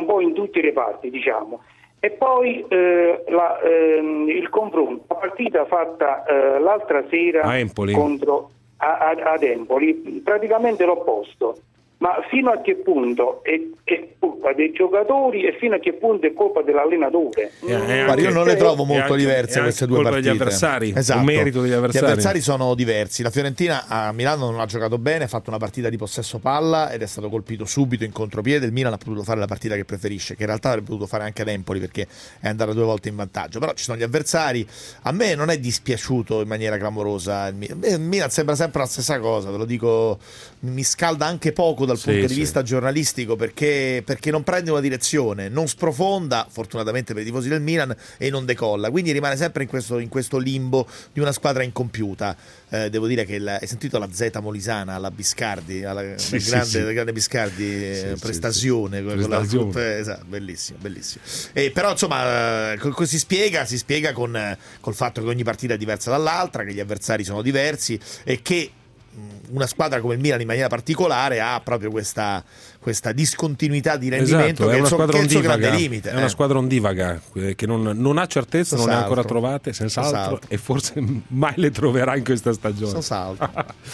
po' in tutti i reparti, diciamo. E poi eh, la, ehm, il confronto, la partita fatta eh, l'altra sera a Empoli. contro a, a, ad Empoli, praticamente l'opposto. Ma fino a che punto è, è colpa dei giocatori e fino a che punto è colpa dell'allenatore? Eh, anche, io non le trovo molto anche, diverse queste due partite. Degli avversari, esatto. un merito degli avversari. Gli avversari sono diversi. La Fiorentina a Milano non ha giocato bene, ha fatto una partita di possesso palla ed è stato colpito subito in contropiede. Il Milan ha potuto fare la partita che preferisce, che in realtà avrebbe potuto fare anche ad Empoli perché è andata due volte in vantaggio. Però ci sono gli avversari. A me non è dispiaciuto in maniera clamorosa. Il Milan, il Milan sembra sempre la stessa cosa, te lo dico, mi scalda anche poco dal punto sì, di sì. vista giornalistico perché, perché non prende una direzione, non sprofonda fortunatamente per i tifosi del Milan e non decolla, quindi rimane sempre in questo, in questo limbo di una squadra incompiuta. Eh, devo dire che il, hai sentito la Z Molisana alla Biscardi, alla sì, grande, sì, sì. grande Biscardi, sì, prestazione, sì, sì. Con prestazione. La, esatto, bellissimo, bellissimo. E però insomma co- si spiega, si spiega con col fatto che ogni partita è diversa dall'altra, che gli avversari sono diversi e che una squadra come il Milan in maniera particolare ha proprio questa, questa discontinuità di rendimento, esatto, che è una so, squadra che è il suo grande ondivaga, limite. è una eh. squadra ondivaga che non, non ha certezza, non le ha ancora trovate, senz'altro, senz'altro, e forse mai le troverà in questa stagione. Senz'altro.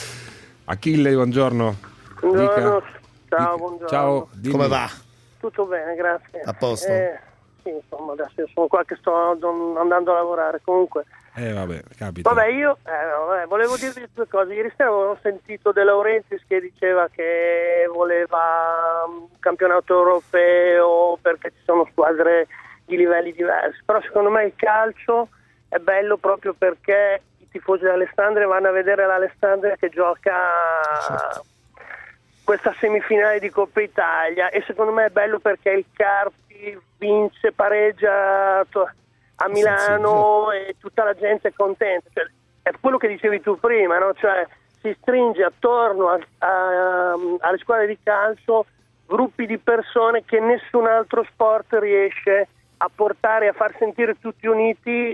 Achille, buongiorno. Buongiorno. Dica. Ciao, Dica. buongiorno. Ciao, dimmi. Come va? Tutto bene, grazie. A posto? Eh, sì, insomma, adesso io sono qua che sto andando a lavorare, comunque. Eh vabbè, capita. Vabbè, io eh, no, vabbè, volevo dirvi due cose. Ieri sera avevo sentito De Laurentiis che diceva che voleva un campionato europeo perché ci sono squadre di livelli diversi. Però secondo me il calcio è bello proprio perché i tifosi dell'Alessandria vanno a vedere l'Alessandria che gioca certo. questa semifinale di Coppa Italia, e secondo me è bello perché il Carpi vince, pareggia a Milano e tutta la gente è contenta, cioè, è quello che dicevi tu prima, no? Cioè, si stringe attorno a, a, alle squadre di calcio gruppi di persone che nessun altro sport riesce a portare, a far sentire tutti uniti,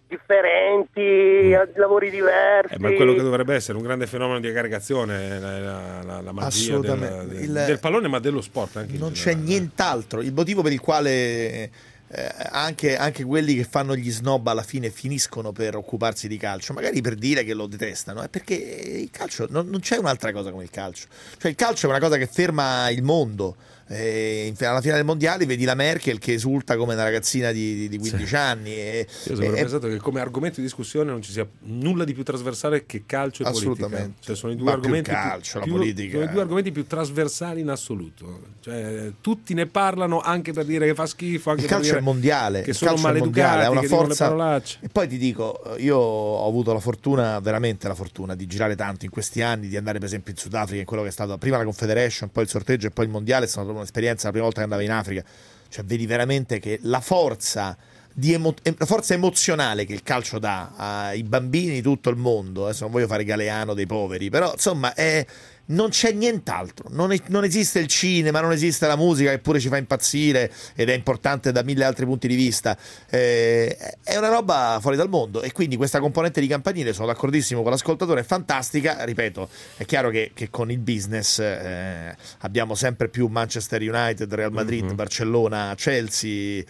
differenti, mm. lavori diversi. Eh, ma è quello che dovrebbe essere un grande fenomeno di aggregazione, la, la, la magia del, del, il, del pallone, ma dello sport anche. Non c'è nient'altro. Il motivo per il quale Eh, anche, anche quelli che fanno gli snob alla fine finiscono per occuparsi di calcio, magari per dire che lo detestano, è perché il calcio non, non c'è un'altra cosa come il calcio. Cioè il calcio è una cosa che ferma il mondo. Eh, alla finale del mondiale vedi la Merkel che esulta come una ragazzina di, di, di quindici sì. anni e, io ho pensato che come argomento di discussione non ci sia nulla di più trasversale che calcio e politica, cioè sono i due ma argomenti più calcio, più, la politica. Sono i due argomenti più trasversali in assoluto, cioè tutti ne parlano anche per dire che fa schifo, anche il per calcio dire è mondiale, che sono maleducati, ha una forza. E poi ti dico, io ho avuto la fortuna, veramente la fortuna di girare tanto in questi anni, di andare per esempio in Sudafrica, in quello che è stato prima la Confederation, poi il sorteggio e poi il mondiale. È stata un'esperienza, la prima volta che andavo in Africa, cioè vedi veramente che la forza di emo- la forza emozionale che il calcio dà ai bambini di tutto il mondo, adesso non voglio fare Galeano dei poveri, però insomma è non c'è nient'altro, non, è, non esiste il cinema, non esiste la musica che pure ci fa impazzire ed è importante da mille altri punti di vista, eh, è una roba fuori dal mondo, e quindi questa componente di campanile, sono d'accordissimo con l'ascoltatore, è fantastica. Ripeto, è chiaro che, che con il business eh, abbiamo sempre più Manchester United, Real Madrid, mm-hmm. Barcellona, Chelsea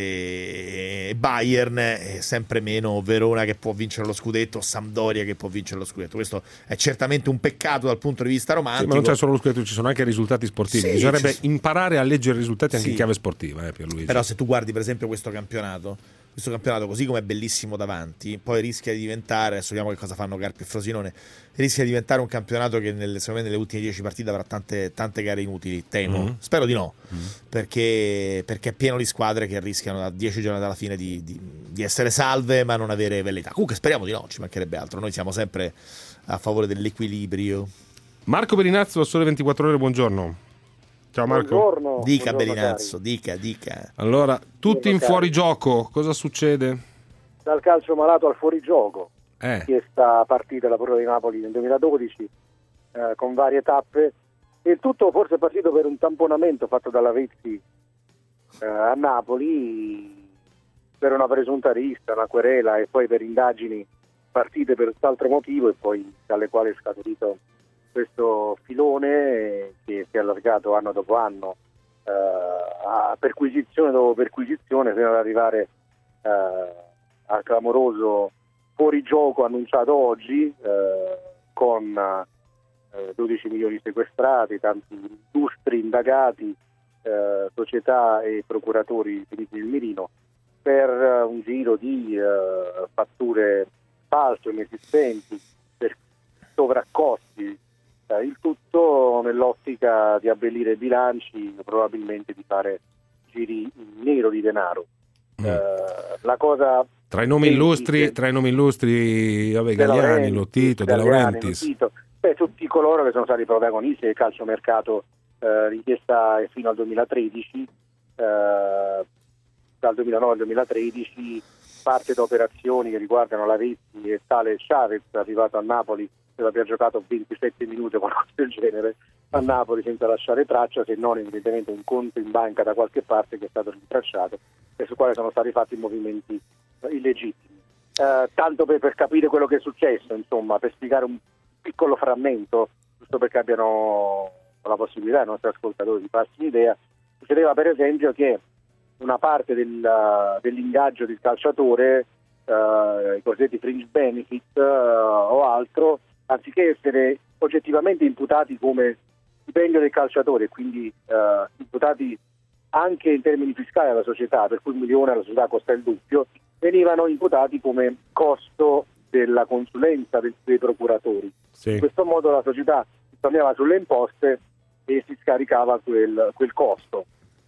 e Bayern, e sempre meno Verona che può vincere lo scudetto, Sampdoria che può vincere lo scudetto. Questo è certamente un peccato dal punto di vista romantico. Sì, ma non c'è solo lo scudetto, ci sono anche i risultati sportivi. Sì, bisognerebbe ci... imparare a leggere i risultati anche sì. in chiave sportiva, eh, Pierluigi. Però se tu guardi per esempio questo campionato, questo campionato così come è bellissimo davanti, poi rischia di diventare, adesso vediamo che cosa fanno Carpi e Frosinone, rischia di diventare un campionato che nelle, secondo me nelle ultime dieci partite avrà tante, tante gare inutili, temo, mm-hmm. spero di no, mm-hmm. perché, perché è pieno di squadre che rischiano da dieci giorni alla fine di, di, di essere salve ma non avere velleità. Comunque speriamo di no, ci mancherebbe altro, noi siamo sempre a favore dell'equilibrio. Marco Berinazzo, Sole ventiquattro Ore, buongiorno. Ciao Marco. Buongiorno. Dica buongiorno, Berinazzo, cari. dica, dica. Allora, tutti buongiorno, in fuorigioco, cosa succede? Dal calcio malato al fuorigioco. Eh. Questa partita, la prova di Napoli nel duemiladodici, eh, con varie tappe. E il tutto forse è partito per un tamponamento fatto dalla Vezzi eh, a Napoli per una presunta rissa, una querela e poi per indagini partite per quest'altro motivo, e poi dalle quali è scaturito questo filone che si è allargato anno dopo anno eh, a perquisizione dopo perquisizione fino ad arrivare eh, al clamoroso fuorigioco annunciato oggi, eh, con eh, dodici milioni sequestrati, tanti illustri indagati, eh, società e procuratori finiti nel mirino per uh, un giro di uh, fatture false, inesistenti, per sovraccosti, eh, il tutto nell'ottica di abbellire i bilanci, probabilmente di fare giri in nero di denaro. Mm. Eh, la cosa tra i nomi illustri, tra i nomi illustri, vabbè, Galliani, Lotito, De Laurentiis, Lotito, beh, tutti coloro che sono stati protagonisti del calciomercato eh, richiesta fino al duemilatredici, eh, dal duemilanove al duemilatredici, parte da operazioni che riguardano Lavezzi e tale Chavez, arrivato a Napoli per aver giocato ventisette minuti o qualcosa del genere a Napoli senza lasciare traccia, se non evidentemente un conto in banca da qualche parte che è stato rintracciato e sul quale sono stati fatti movimenti illegittimi. Eh, tanto per, per capire quello che è successo, insomma, per spiegare un piccolo frammento, giusto perché abbiano la possibilità i nostri ascoltatori di farsi un'idea, succedeva per esempio che una parte del, dell'ingaggio del calciatore, eh, i cosiddetti fringe benefit eh, o altro, anziché essere oggettivamente imputati come stipendio del calciatore, quindi eh, imputati anche in termini fiscali alla società, per cui un milione alla società costa il doppio, venivano imputati come costo della consulenza dei, dei procuratori. Sì. In questo modo la società risparmiava sulle imposte e si scaricava quel, quel costo.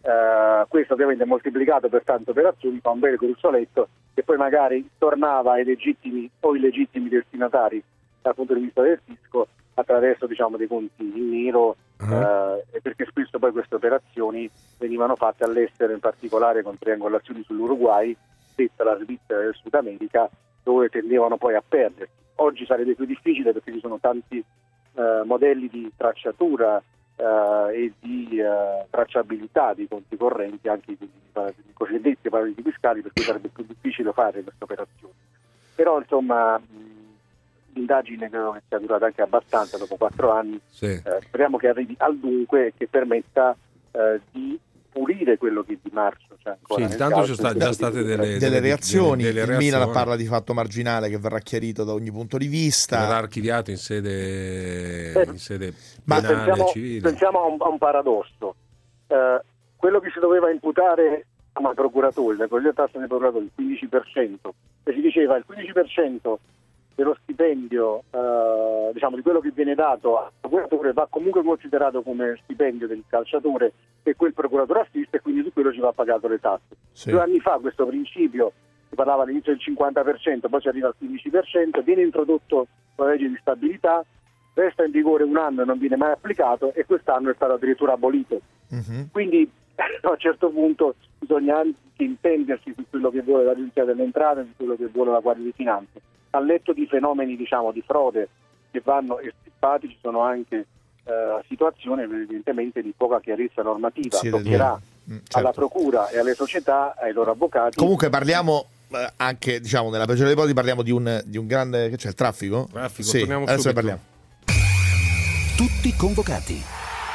Uh, questo ovviamente moltiplicato per tante operazioni fa un bel gruzzoletto che poi magari tornava ai legittimi o illegittimi destinatari dal punto di vista del fisco attraverso, diciamo, dei conti in nero, uh-huh. uh, e perché spesso poi queste operazioni venivano fatte all'estero, in particolare con triangolazioni sull'Uruguay, detta la Svizzera del Sud America, dove tendevano poi a perdersi. Oggi sarebbe più difficile perché ci sono tanti uh, modelli di tracciatura Uh, e di uh, tracciabilità di conti correnti, anche di, di, di cosiddetti paradisi fiscali, per cui sarebbe più difficile fare queste operazioni. Però insomma mh, l'indagine credo che sia durata anche abbastanza dopo quattro anni, sì. uh, speriamo che arrivi al dunque e che permetta uh, di pulire quello che di marzo c'è ancora. Sì, intanto ci sono già state delle, delle, delle reazioni, delle, delle il reazioni. Milan parla di fatto marginale che verrà chiarito da ogni punto di vista, verrà archiviato in sede, eh, in sede ma penale, pensiamo, civile. pensiamo a un, a un paradosso, eh, quello che si doveva imputare ai procuratori, la cosiddetta tassa dei procuratori, il quindici per cento, e si diceva il quindici per cento dello stipendio, eh, diciamo di quello che viene dato al procuratore va comunque considerato come stipendio del calciatore che quel procuratore assiste, e quindi su quello ci va pagato le tasse. Sì. Due anni fa questo principio, si parlava all'inizio del cinquanta per cento, poi si arriva al quindici per cento, viene introdotto la legge di stabilità, resta in vigore un anno e non viene mai applicato, e quest'anno è stato addirittura abolito. Uh-huh. Quindi a un certo punto bisogna anche intendersi su quello che vuole l'Agenzia delle Entrate e su quello che vuole la Guardia di Finanza. Al letto di fenomeni, diciamo, di frode che vanno estirpati, ci sono anche eh, situazioni evidentemente di poca chiarezza normativa. Sì, toccherà mm, certo. alla procura e alle società, ai loro avvocati. Comunque parliamo eh, anche, diciamo, nella peggiore dei ipotesi parliamo di un, di un grande, che c'è, il traffico? Traffico, sì, torniamo adesso ne subito. parliamo. Tutti convocati.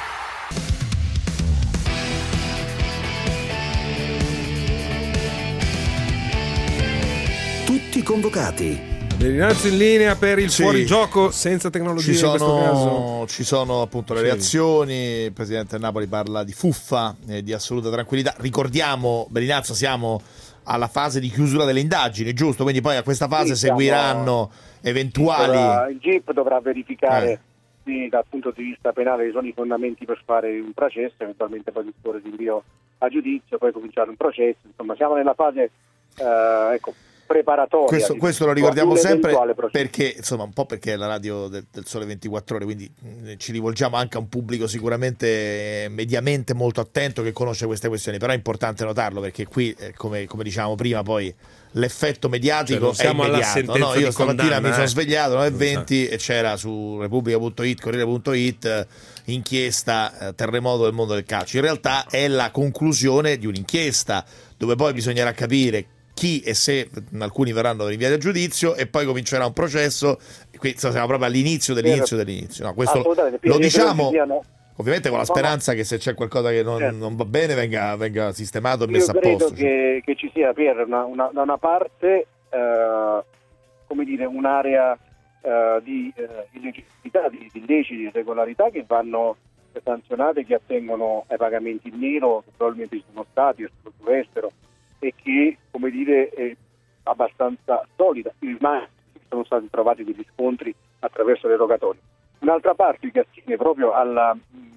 Tutti convocati. Innanzi in linea per il sì. fuorigioco senza tecnologia, ci sono, in questo caso. Ci sono appunto le sì. reazioni. Il presidente del Napoli parla di fuffa e di assoluta tranquillità. Ricordiamo, Belinazzo, siamo alla fase di chiusura delle indagini, giusto? Quindi poi a questa fase sì, seguiranno eventuali... Il G I P dovrà verificare eh. sì, dal punto di vista penale ci sono i fondamenti per fare un processo, eventualmente poi disporre di invio a giudizio, poi cominciare un processo. Insomma, siamo nella fase eh, ecco preparatoria. Questo, questo lo ricordiamo sempre perché, insomma, un po' perché è la radio del, del Sole ventiquattro Ore, quindi mh, ci rivolgiamo anche a un pubblico sicuramente eh, mediamente molto attento che conosce queste questioni, però è importante notarlo perché qui, eh, come, come dicevamo prima, poi l'effetto mediatico cioè, è immediato. No, io stamattina condanna, mi sono eh. svegliato alle nove e venti e c'era su Repubblica punto it, Corriere punto it inchiesta eh, terremoto del mondo del calcio. In realtà è la conclusione di un'inchiesta dove poi bisognerà capire chi e se alcuni verranno rinviati a giudizio e poi comincerà un processo. Qui siamo proprio all'inizio dell'inizio dell'inizio. No, questo lo, lo diciamo Ovviamente con la speranza che se c'è qualcosa che non, certo. non va bene venga, venga sistemato e Io messo a credo posto. che, che ci sia per una, una, da una parte eh, come dire, un'area eh, di eh, illegittimità, di, di illeciti, di irregolarità che vanno sanzionate, che attengono ai pagamenti in nero, che probabilmente ci sono stati e estero, e che, come dire, è abbastanza solida. Ma sono stati trovati degli scontri attraverso le rogatorie. Un'altra parte che attiene proprio alla,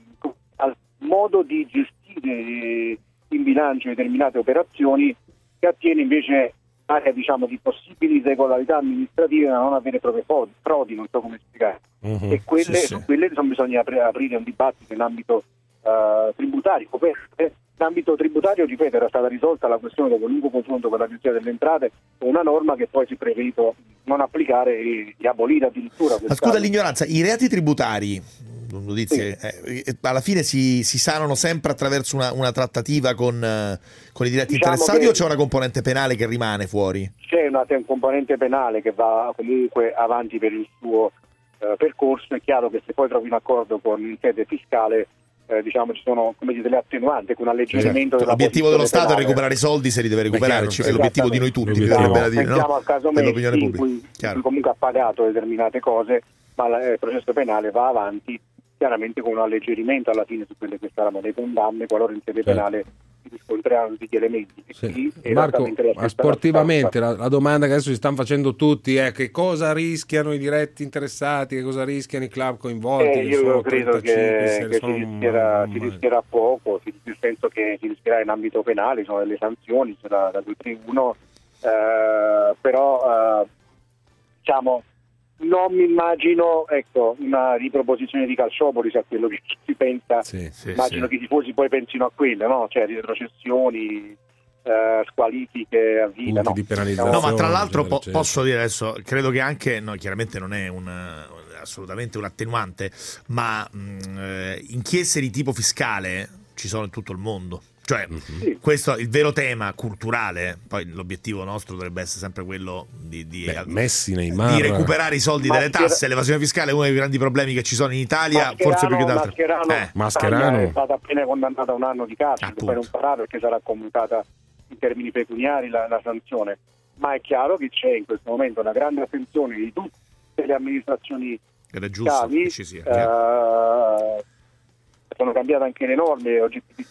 al modo di gestire in bilancio determinate operazioni, che attiene invece area, diciamo, di possibili irregolarità amministrative ma non avere proprie frodi, non so come spiegare. Mm-hmm. E quelle, sì, sì. Su quelle insomma, bisogna aprire un dibattito in ambito uh, tributario. In ambito tributario, ripeto, era stata risolta la questione dopo un lungo confronto con l'Agenzia delle Entrate, con una norma che poi si è preferito non applicare e, e abolire addirittura. Ma scusa l'ignoranza, i reati tributari, notizie, sì. eh, alla fine si, si sanano sempre attraverso una, una trattativa con, eh, con i diretti diciamo interessati, che o c'è una componente penale che rimane fuori? C'è una un componente penale che va comunque avanti per il suo eh, percorso. È chiaro che se poi trovi un accordo con il sede fiscale, Eh, diciamo ci sono, come dire, delle attenuanti, con un alleggerimento. Esatto. L'obiettivo dello Stato penale è recuperare i soldi, se li deve recuperare. Beh, chiaro, è l'obiettivo di noi tutti, pensiamo, dire, pensiamo no? al caso Messi, in cui, in cui comunque ha pagato determinate cose, ma il processo penale va avanti chiaramente con un alleggerimento alla fine su quelle che saranno le condanne qualora in sede penale si riscontreranno tutti gli elementi. Sì. Marco, ma sportivamente la, la domanda che adesso si stanno facendo tutti è: che cosa rischiano i diretti interessati, che cosa rischiano i club coinvolti? Eh, io credo che, che si, rischierà, si rischierà poco, nel senso che si rischierà in ambito penale, sono delle sanzioni, c'era da due tre uno, eh, però eh, diciamo non mi immagino, ecco, una riproposizione di Calciopoli, a quello che si pensa. Sì, sì, immagino sì. Che i tifosi poi pensino a quelle, no? Cioè retrocessioni, eh, squalifiche a vita, no? Di penalizzazione, no, ma tra l'altro po- posso dire adesso, credo che anche, no, chiaramente non è un assolutamente un attenuante, ma mh, inchieste di tipo fiscale ci sono in tutto il mondo. Cioè, mm-hmm. questo è il vero tema culturale. Poi l'obiettivo nostro dovrebbe essere sempre quello di, di, Beh, Messi, Neymar, di recuperare i soldi Maschera... delle tasse. L'evasione fiscale è uno dei grandi problemi che ci sono in Italia, Mascherano, forse più che d'altro. Mascherano, eh. Mascherano è stata appena condannata a un anno di carcere, poi non farà perché sarà commutata in termini pecuniari la, la sanzione. Ma è chiaro che c'è in questo momento una grande attenzione di tutte le amministrazioni ed è giusto fiscali, che ci sia. Eh, sono cambiate anche le norme oggettivamente,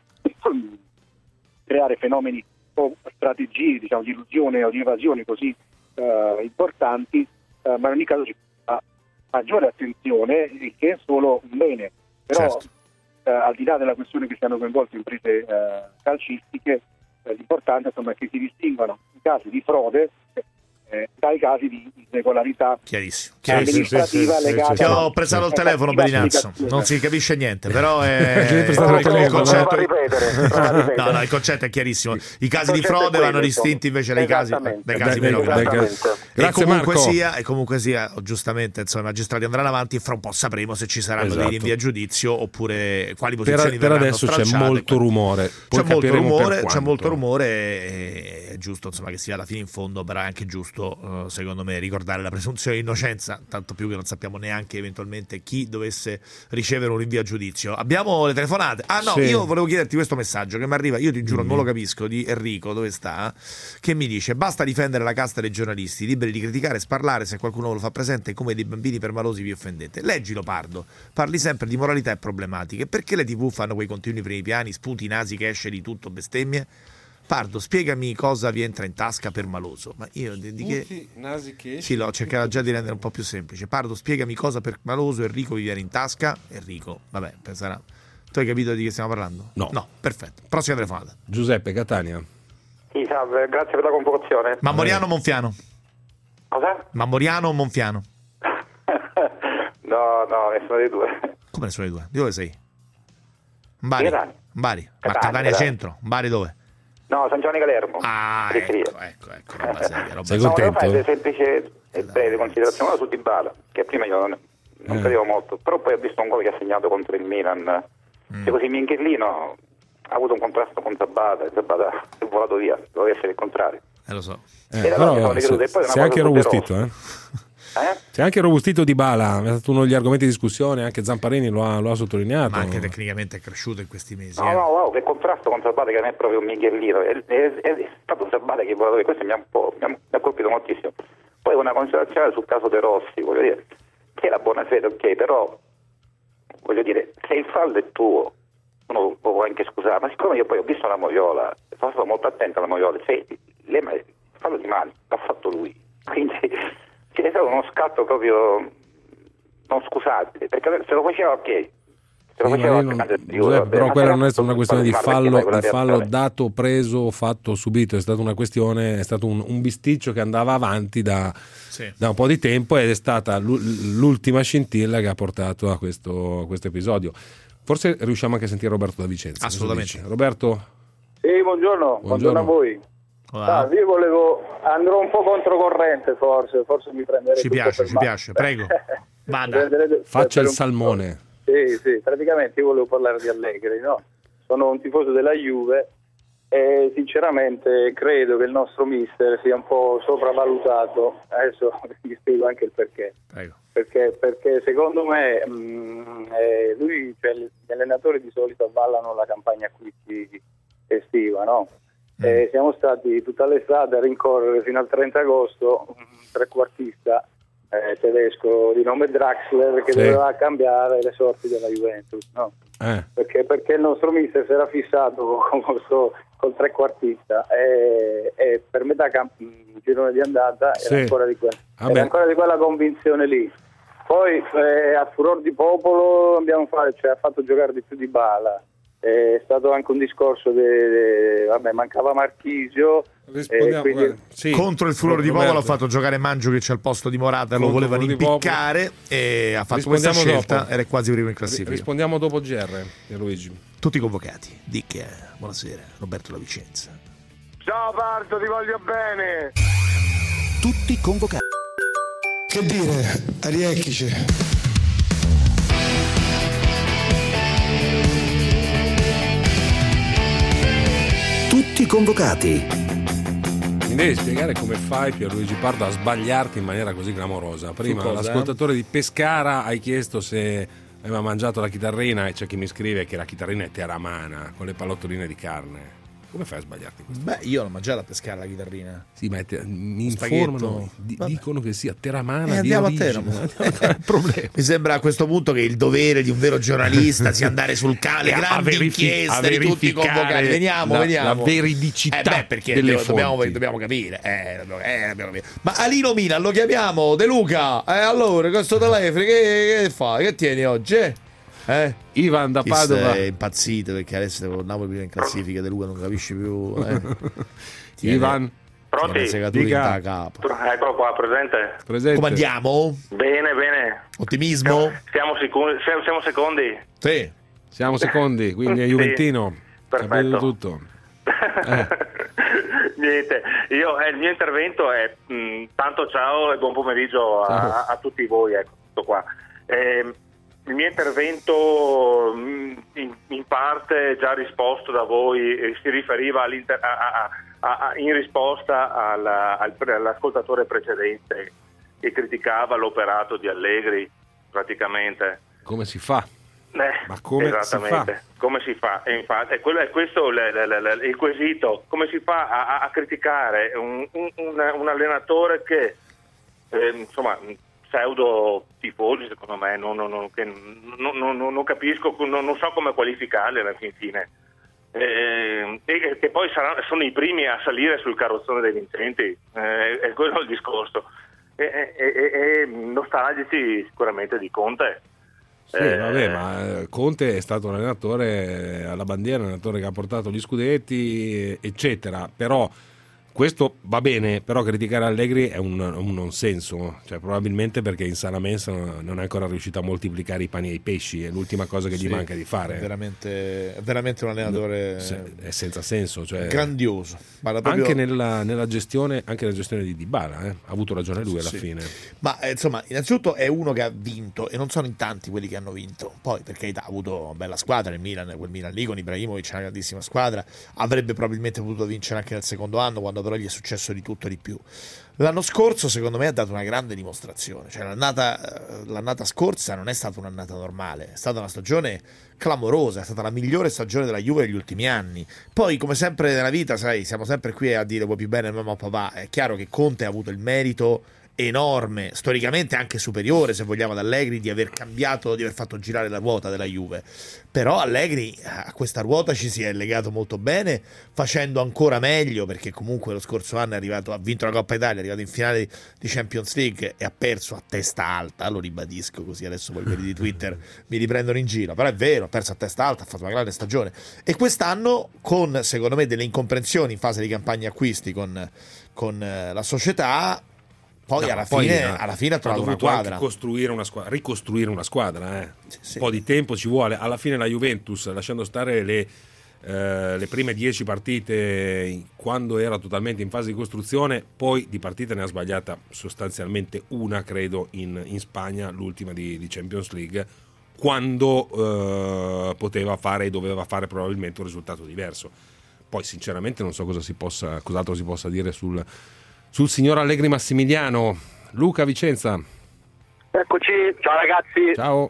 creare fenomeni o strategie, diciamo, di illusione o di evasione così eh, importanti, eh, ma in ogni caso ci sia maggiore attenzione, il che è solo un bene. Però certo. eh, al di là della questione che siano coinvolte imprese eh, calcistiche, eh, l'importante insomma, è che si distinguano i casi di frode eh, dai casi di irregolarità chiarissimo, amministrativa sì, sì, sì, legata. Ti ho prestato il telefono, Bellinazzo, non si capisce niente, però è il, il concetto ripetere, no, no, il concetto è chiarissimo. I casi di frode vanno distinti invece dai casi, dai casi meno gravi. E comunque sia, e comunque sia, giustamente, insomma, i magistrati andranno avanti e fra un po' sapremo se ci saranno esatto. dei rinvii a giudizio oppure quali posizioni per, verranno per adesso stracciate. C'è molto rumore, c'è molto rumore, c'è molto rumore e è giusto insomma che si vada fino in fondo, però è anche giusto secondo me ricordare la presunzione di innocenza, tanto più che non sappiamo neanche eventualmente chi dovesse ricevere un rinvio a giudizio. Abbiamo le telefonate. Ah no, sì. Io volevo chiederti questo messaggio che mi arriva, io ti giuro mm. non lo capisco, di Enrico, dove sta, che mi dice: basta difendere la casta dei giornalisti, liberi di criticare e sparlare se qualcuno ve lo fa presente, come dei bambini permalosi vi offendete. Leggilo, Pardo, parli sempre di moralità e problematiche, perché le tv fanno quei continui primi piani, sputi nasi che esce di tutto, bestemmie? Pardo, spiegami cosa vi entra in tasca per maloso. Ma io di, di che... nasi che sì, l'ho cercato già di rendere un po' più semplice. Pardo, spiegami cosa per maloso Enrico vi viene in tasca. Enrico, vabbè, penserà. Tu hai capito di che stiamo parlando? No. No, perfetto. Prossima telefonata. Giuseppe, Catania. Sì, salve, grazie per la convocazione. Mammoriano o Monfiano? Cosa? Mammoriano o Monfiano? no, no, nessuno dei due. Come nessuno dei due? Di dove sei? Bari. Catania. Bari. Ma Catania, Catania Catania. Centro? Bari dove? No, San Giovanni Calermo. Ah, ecco, ecco, ecco, roba seria, roba Sei no, contento? fare delle semplici e brevi considerazioni. Una su Dybala, che prima io non, non eh. credevo molto, però poi ho visto un gol che ha segnato contro il Milan. Mm. E così Minchellino ha avuto un contrasto con Zapata, e Zapata è volato via, doveva essere il contrario. Eh, lo so. Eh, però, se, se anche robustito, eh. Eh? Si è anche robustito Dybala, è stato uno degli argomenti di discussione, anche Zamparini lo ha, lo ha sottolineato. Ma anche tecnicamente è cresciuto in questi mesi. No, eh. no, wow, che contrasto con Sabate che non è proprio un Michelino, è, è, è stato Sabate che volatore, questo mi ha, un po', mi ha, mi ha colpito moltissimo. Poi una considerazione sul caso De Rossi, voglio dire, che è la buona fede, ok, però voglio dire, se il fallo è tuo, uno lo può anche scusare, ma siccome io poi ho visto la Moviola, sono stato molto attento alla Moviola, se le, il fallo di mani l'ha fatto lui, quindi c'è stato uno scatto proprio non scusabile, perché se lo faceva ok, se lo Sì, faceva non, anche Giuseppe, però quella non è stata una questione di fallo, di di fallo dato, preso, fatto, subito, è stata una questione, è stato un, un bisticcio che andava avanti da, sì. da un po' di tempo ed è stata l'ultima scintilla che ha portato a questo, a questo episodio. Forse riusciamo anche a sentire Roberto da Vicenza. Assolutamente. Roberto? Sì, buongiorno, buongiorno, buongiorno a voi. Ah, io volevo, andrò un po' controcorrente forse, forse mi prenderete. Ci piace, ci piace, prego. Vada. Faccia il salmone. Sì, sì, praticamente io volevo parlare di Allegri, no? Sono un tifoso della Juve e sinceramente credo che il nostro mister sia un po' sopravvalutato. Adesso vi spiego anche il perché. Prego. Perché, perché secondo me mh, eh, lui, cioè, gli allenatori di solito avvallano la campagna acquisti estiva, no? Mm. Eh, siamo stati tutta l'estate a rincorrere fino al trenta agosto un trequartista eh, tedesco di nome Draxler che sì. doveva cambiare le sorti della Juventus, no? Eh. Perché, perché il nostro mister si era fissato con questo col trequartista e, e per metà camp- girone di andata sì. era, ancora di, que- era ancora di quella convinzione lì. Poi eh, a furor di popolo abbiamo fatto, cioè, ha fatto giocare di più Dybala. È stato anche un discorso de, de, vabbè, mancava Marchisio eh, quindi... sì. Contro il furore di popolo ha fatto giocare Mandzukic al posto di Morata, lo volevano impiccare e ha fatto questa scelta dopo. Era quasi primo in classifica. Rispondiamo dopo G R e Luigi. Tutti convocati. Dick, buonasera, Roberto da Vicenza. Ciao Parto, ti voglio bene. Tutti convocati. Che dire, Ariecchice. Tutti convocati. Mi devi spiegare come fai, Pierluigi Pardo, a sbagliarti in maniera così clamorosa. Prima l'ascoltatore di Pescara hai chiesto se aveva mangiato la chitarrina e c'è chi mi scrive che la chitarrina è teramana con le pallottoline di carne. Come fai a sbagliarti questo? Beh, io l'ho mangiata a pescare la chitarrina. Sì, ma te, mi informano, di, dicono che sia teramana. E andiamo di a Teramo. Problema. Mi sembra a questo punto che il dovere di un vero giornalista sia andare sul cane, le grandi verifi- inchieste di tutti i convocati. Veniamo, la, veniamo. La veridicità eh beh, perché delle dobbiamo, fonti. dobbiamo capire. Eh, eh, dobbiamo capire. Ma Alino Milan lo chiamiamo? De Luca? Eh, allora, questo telefono che, che fa? Che tieni oggi? Eh? Ivan da Padova è impazzito perché adesso con Napoli prima in classifica De Luca non capisce più eh. Ivan pronti? Dica. Capo. Eccolo qua, presente. presente come andiamo? Bene, bene. Ottimismo? Siamo, sicuri, siamo, siamo secondi? Sì, siamo secondi, quindi è Juventino. Sì. Perfetto. Tutto. Eh. Niente, io, eh, il mio intervento è mh, tanto ciao e buon pomeriggio a, a, a tutti voi, ecco, tutto qua. Eh, Il mio intervento in, in parte già risposto da voi eh, si riferiva a, a, a, in risposta alla, al, all'ascoltatore precedente che criticava l'operato di Allegri praticamente. Come si fa? Eh, Ma come esattamente. si fa? Come si fa? E infatti, è, quello, è questo l, l, l, il quesito. Come si fa a, a criticare un, un, un, un allenatore che eh, insomma pseudo tifosi, secondo me, non, non, non, che non, non, non capisco, non, non so come qualificarli alla fin fine. Eh, e che poi saranno, sono i primi a salire sul carrozzone dei vincenti, eh, è quello il discorso. E, e, e, e nostalgici sicuramente di Conte. Sì, eh, vabbè, ma Conte è stato un allenatore alla bandiera, un allenatore che ha portato gli scudetti, eccetera, però questo va bene, però criticare Allegri è un, un non senso, cioè probabilmente perché in sana mensa non è ancora riuscito a moltiplicare i pani e i pesci, è l'ultima cosa che sì, gli manca di fare. È veramente, è veramente un allenatore no, è senza senso, cioè, grandioso. Proprio... Anche nella, nella gestione, anche nella gestione di Dybala, eh? Ha avuto ragione lui alla sì. fine. Ma eh, insomma, innanzitutto è uno che ha vinto e non sono in tanti quelli che hanno vinto. Poi per carità ha avuto una bella squadra, il Milan, quel Milan lì con Ibrahimovic, una grandissima squadra, avrebbe probabilmente potuto vincere anche nel secondo anno quando allora gli è successo di tutto e di più. L'anno scorso secondo me ha dato una grande dimostrazione, cioè l'annata, l'annata scorsa non è stata un'annata normale, è stata una stagione clamorosa, è stata la migliore stagione della Juve negli ultimi anni. Poi, come sempre nella vita, sai, siamo sempre qui a dire vuoi più bene mamma o papà. È chiaro che Conte ha avuto il merito enorme, storicamente anche superiore se vogliamo ad Allegri, di aver cambiato, di aver fatto girare la ruota della Juve, però Allegri a questa ruota ci si è legato molto bene, facendo ancora meglio, perché comunque lo scorso anno è arrivato, ha vinto la Coppa Italia, è arrivato in finale di Champions League e ha perso a testa alta, lo ribadisco, così adesso poi quelli di Twitter mi riprendono in giro, però è vero, ha perso a testa alta, ha fatto una grande stagione, e quest'anno con secondo me delle incomprensioni in fase di campagna acquisti con, con la società. Poi, no, alla, poi fine, no, alla fine ha trovato una quadra. Costruire una squadra, ricostruire una squadra, eh. sì, sì. Un po' di tempo ci vuole. Alla fine la Juventus, lasciando stare le, eh, le prime dieci partite quando era totalmente in fase di costruzione, poi di partite ne ha sbagliata sostanzialmente una, credo, in, in Spagna, l'ultima di, di Champions League, quando eh, poteva fare e doveva fare probabilmente un risultato diverso. Poi sinceramente non so cosa si possa, cos'altro si possa dire sul sul signor Allegri Massimiliano. Luca Vicenza. Eccoci, ciao ragazzi. Ciao.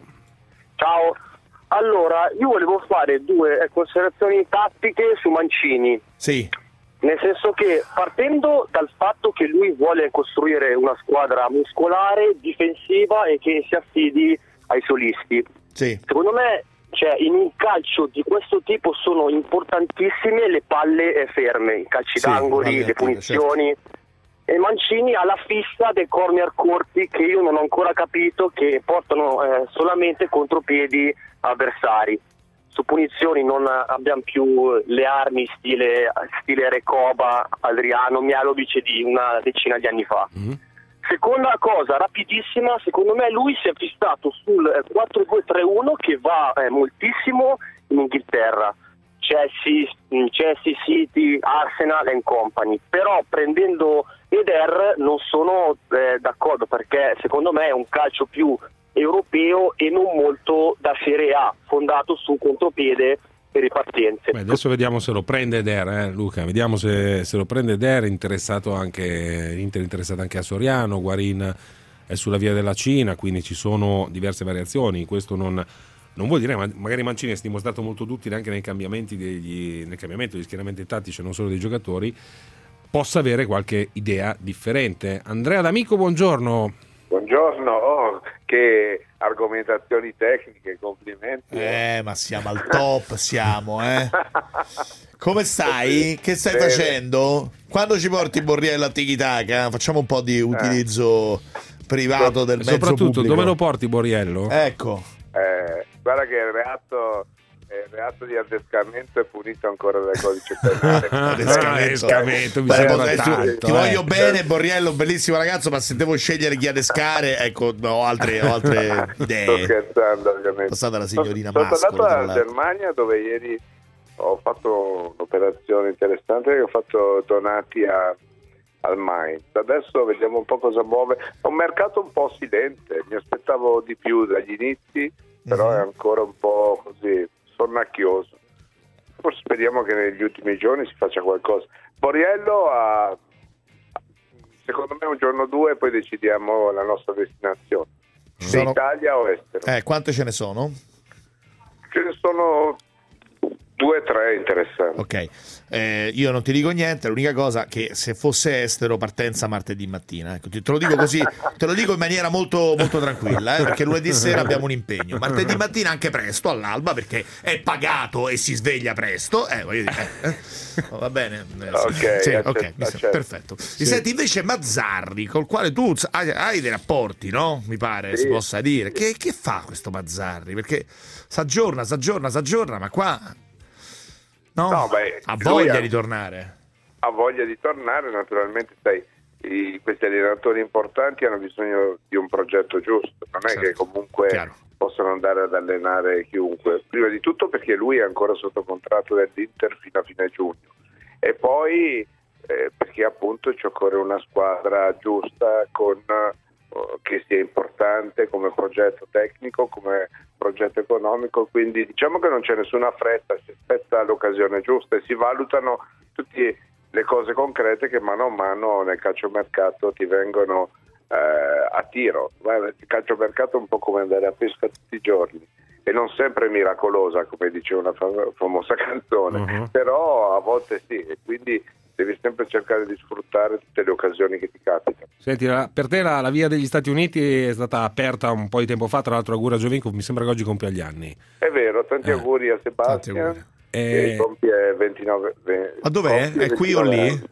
Ciao. Allora, io volevo fare due considerazioni tattiche su Mancini. Sì. Nel senso che, partendo dal fatto che lui vuole costruire una squadra muscolare, difensiva e che si affidi ai solisti. Sì. Secondo me, cioè, in un calcio di questo tipo sono importantissime le palle ferme, i calci sì, d'angoli, le punizioni. Certo. E Mancini ha la fissa dei corner corti che io non ho ancora capito, che portano eh, solamente contropiedi avversari. Su punizioni non abbiamo più le armi stile, stile Recoba, Adriano, Mialovic di una decina di anni fa. Mm-hmm. Seconda cosa, rapidissima, secondo me lui si è fissato sul quattro due tre uno che va eh, moltissimo in Inghilterra. Chelsea, Chelsea, City, Arsenal and company, però prendendo Eder non sono eh, d'accordo, perché secondo me è un calcio più europeo e non molto da Serie A, fondato su contropiede e ripartenze. Beh, adesso vediamo se lo prende Eder, eh, Luca, vediamo se, se lo prende Eder, interessato anche Inter, interessato anche a Soriano, Guarin è sulla via della Cina, quindi ci sono diverse variazioni, questo non Non vuol dire, ma magari Mancini si è dimostrato molto utile anche nei cambiamenti degli, nel cambiamento degli schieramenti tattici, non solo dei giocatori, possa avere qualche idea differente. Andrea D'Amico, buongiorno. Buongiorno, oh, che argomentazioni tecniche, complimenti. Eh, ma siamo al top, siamo, eh. Come stai? Che stai Bene. facendo? Quando ci porti Borriello a Tiki-Taka? Facciamo un po' di utilizzo eh. privato del mezzo soprattutto pubblico. Dove lo porti Borriello? Ecco. Eh, guarda che il reato, il reato di adescamento è punito ancora dal codice penale. Adescamento, mi Beh, sembra beh, tanto, ti eh. voglio bene, Borriello, bellissimo ragazzo, ma se devo scegliere chi adescare, ecco, ho altre, ho altre idee. Sto scherzando, ovviamente. Passata la signorina Sono Mascolo. stato andato in Germania, dove ieri ho fatto un'operazione interessante, che ho fatto donati a al Mainz. Adesso vediamo un po' cosa muove. È un mercato un po' silente, mi aspettavo di più dagli inizi, però mm-hmm. è ancora un po' così sonnacchioso. Forse speriamo che negli ultimi giorni si faccia qualcosa. Borriello ha, secondo me, un giorno o due e poi decidiamo la nostra destinazione. Se sono... Italia o estero. Eh, quante ce ne sono? Ce ne sono due o tre interessanti. Ok, eh, io non ti dico niente, l'unica cosa che se fosse estero partenza martedì mattina, ecco, te lo dico così, te lo dico in maniera molto, molto tranquilla, eh, perché lunedì sera abbiamo un impegno, martedì mattina anche presto all'alba perché è pagato e si sveglia presto, eh, voglio dire, eh, oh, va bene, eh, ok, sì, accetto, okay, mi sembra, perfetto. Sì. Mi senti invece Mazzarri, col quale tu hai, hai dei rapporti, no? Mi pare sì. si possa dire, che, che fa questo Mazzarri? Perché s'aggiorna, s'aggiorna, s'aggiorna, ma qua... No, no beh, ha voglia ha, di tornare. Ha voglia di tornare, naturalmente sai, i, questi allenatori importanti hanno bisogno di un progetto giusto, non è certo. che comunque Chiaro. possono andare ad allenare chiunque, prima di tutto perché lui è ancora sotto contratto dell'Inter fino a fine giugno e poi eh, perché appunto ci occorre una squadra giusta con che sia importante come progetto tecnico, come progetto economico, quindi diciamo che non c'è nessuna fretta, si aspetta l'occasione giusta e si valutano tutti le cose concrete che mano a mano nel calciomercato ti vengono eh, a tiro. Il calciomercato è un po' come andare a pesca tutti i giorni e non sempre miracolosa, come dice una fam- famosa canzone, uh-huh. però a volte sì, e quindi devi sempre cercare di sfruttare tutte le occasioni che ti capitano. Senti, la, per te la, la via degli Stati Uniti è stata aperta un po' di tempo fa, tra l'altro auguro a Giovinco, mi sembra che oggi compia gli anni. È vero, tanti eh. auguri a Sebastian, che compie ventinove. Ma dov'è? È qui o lì?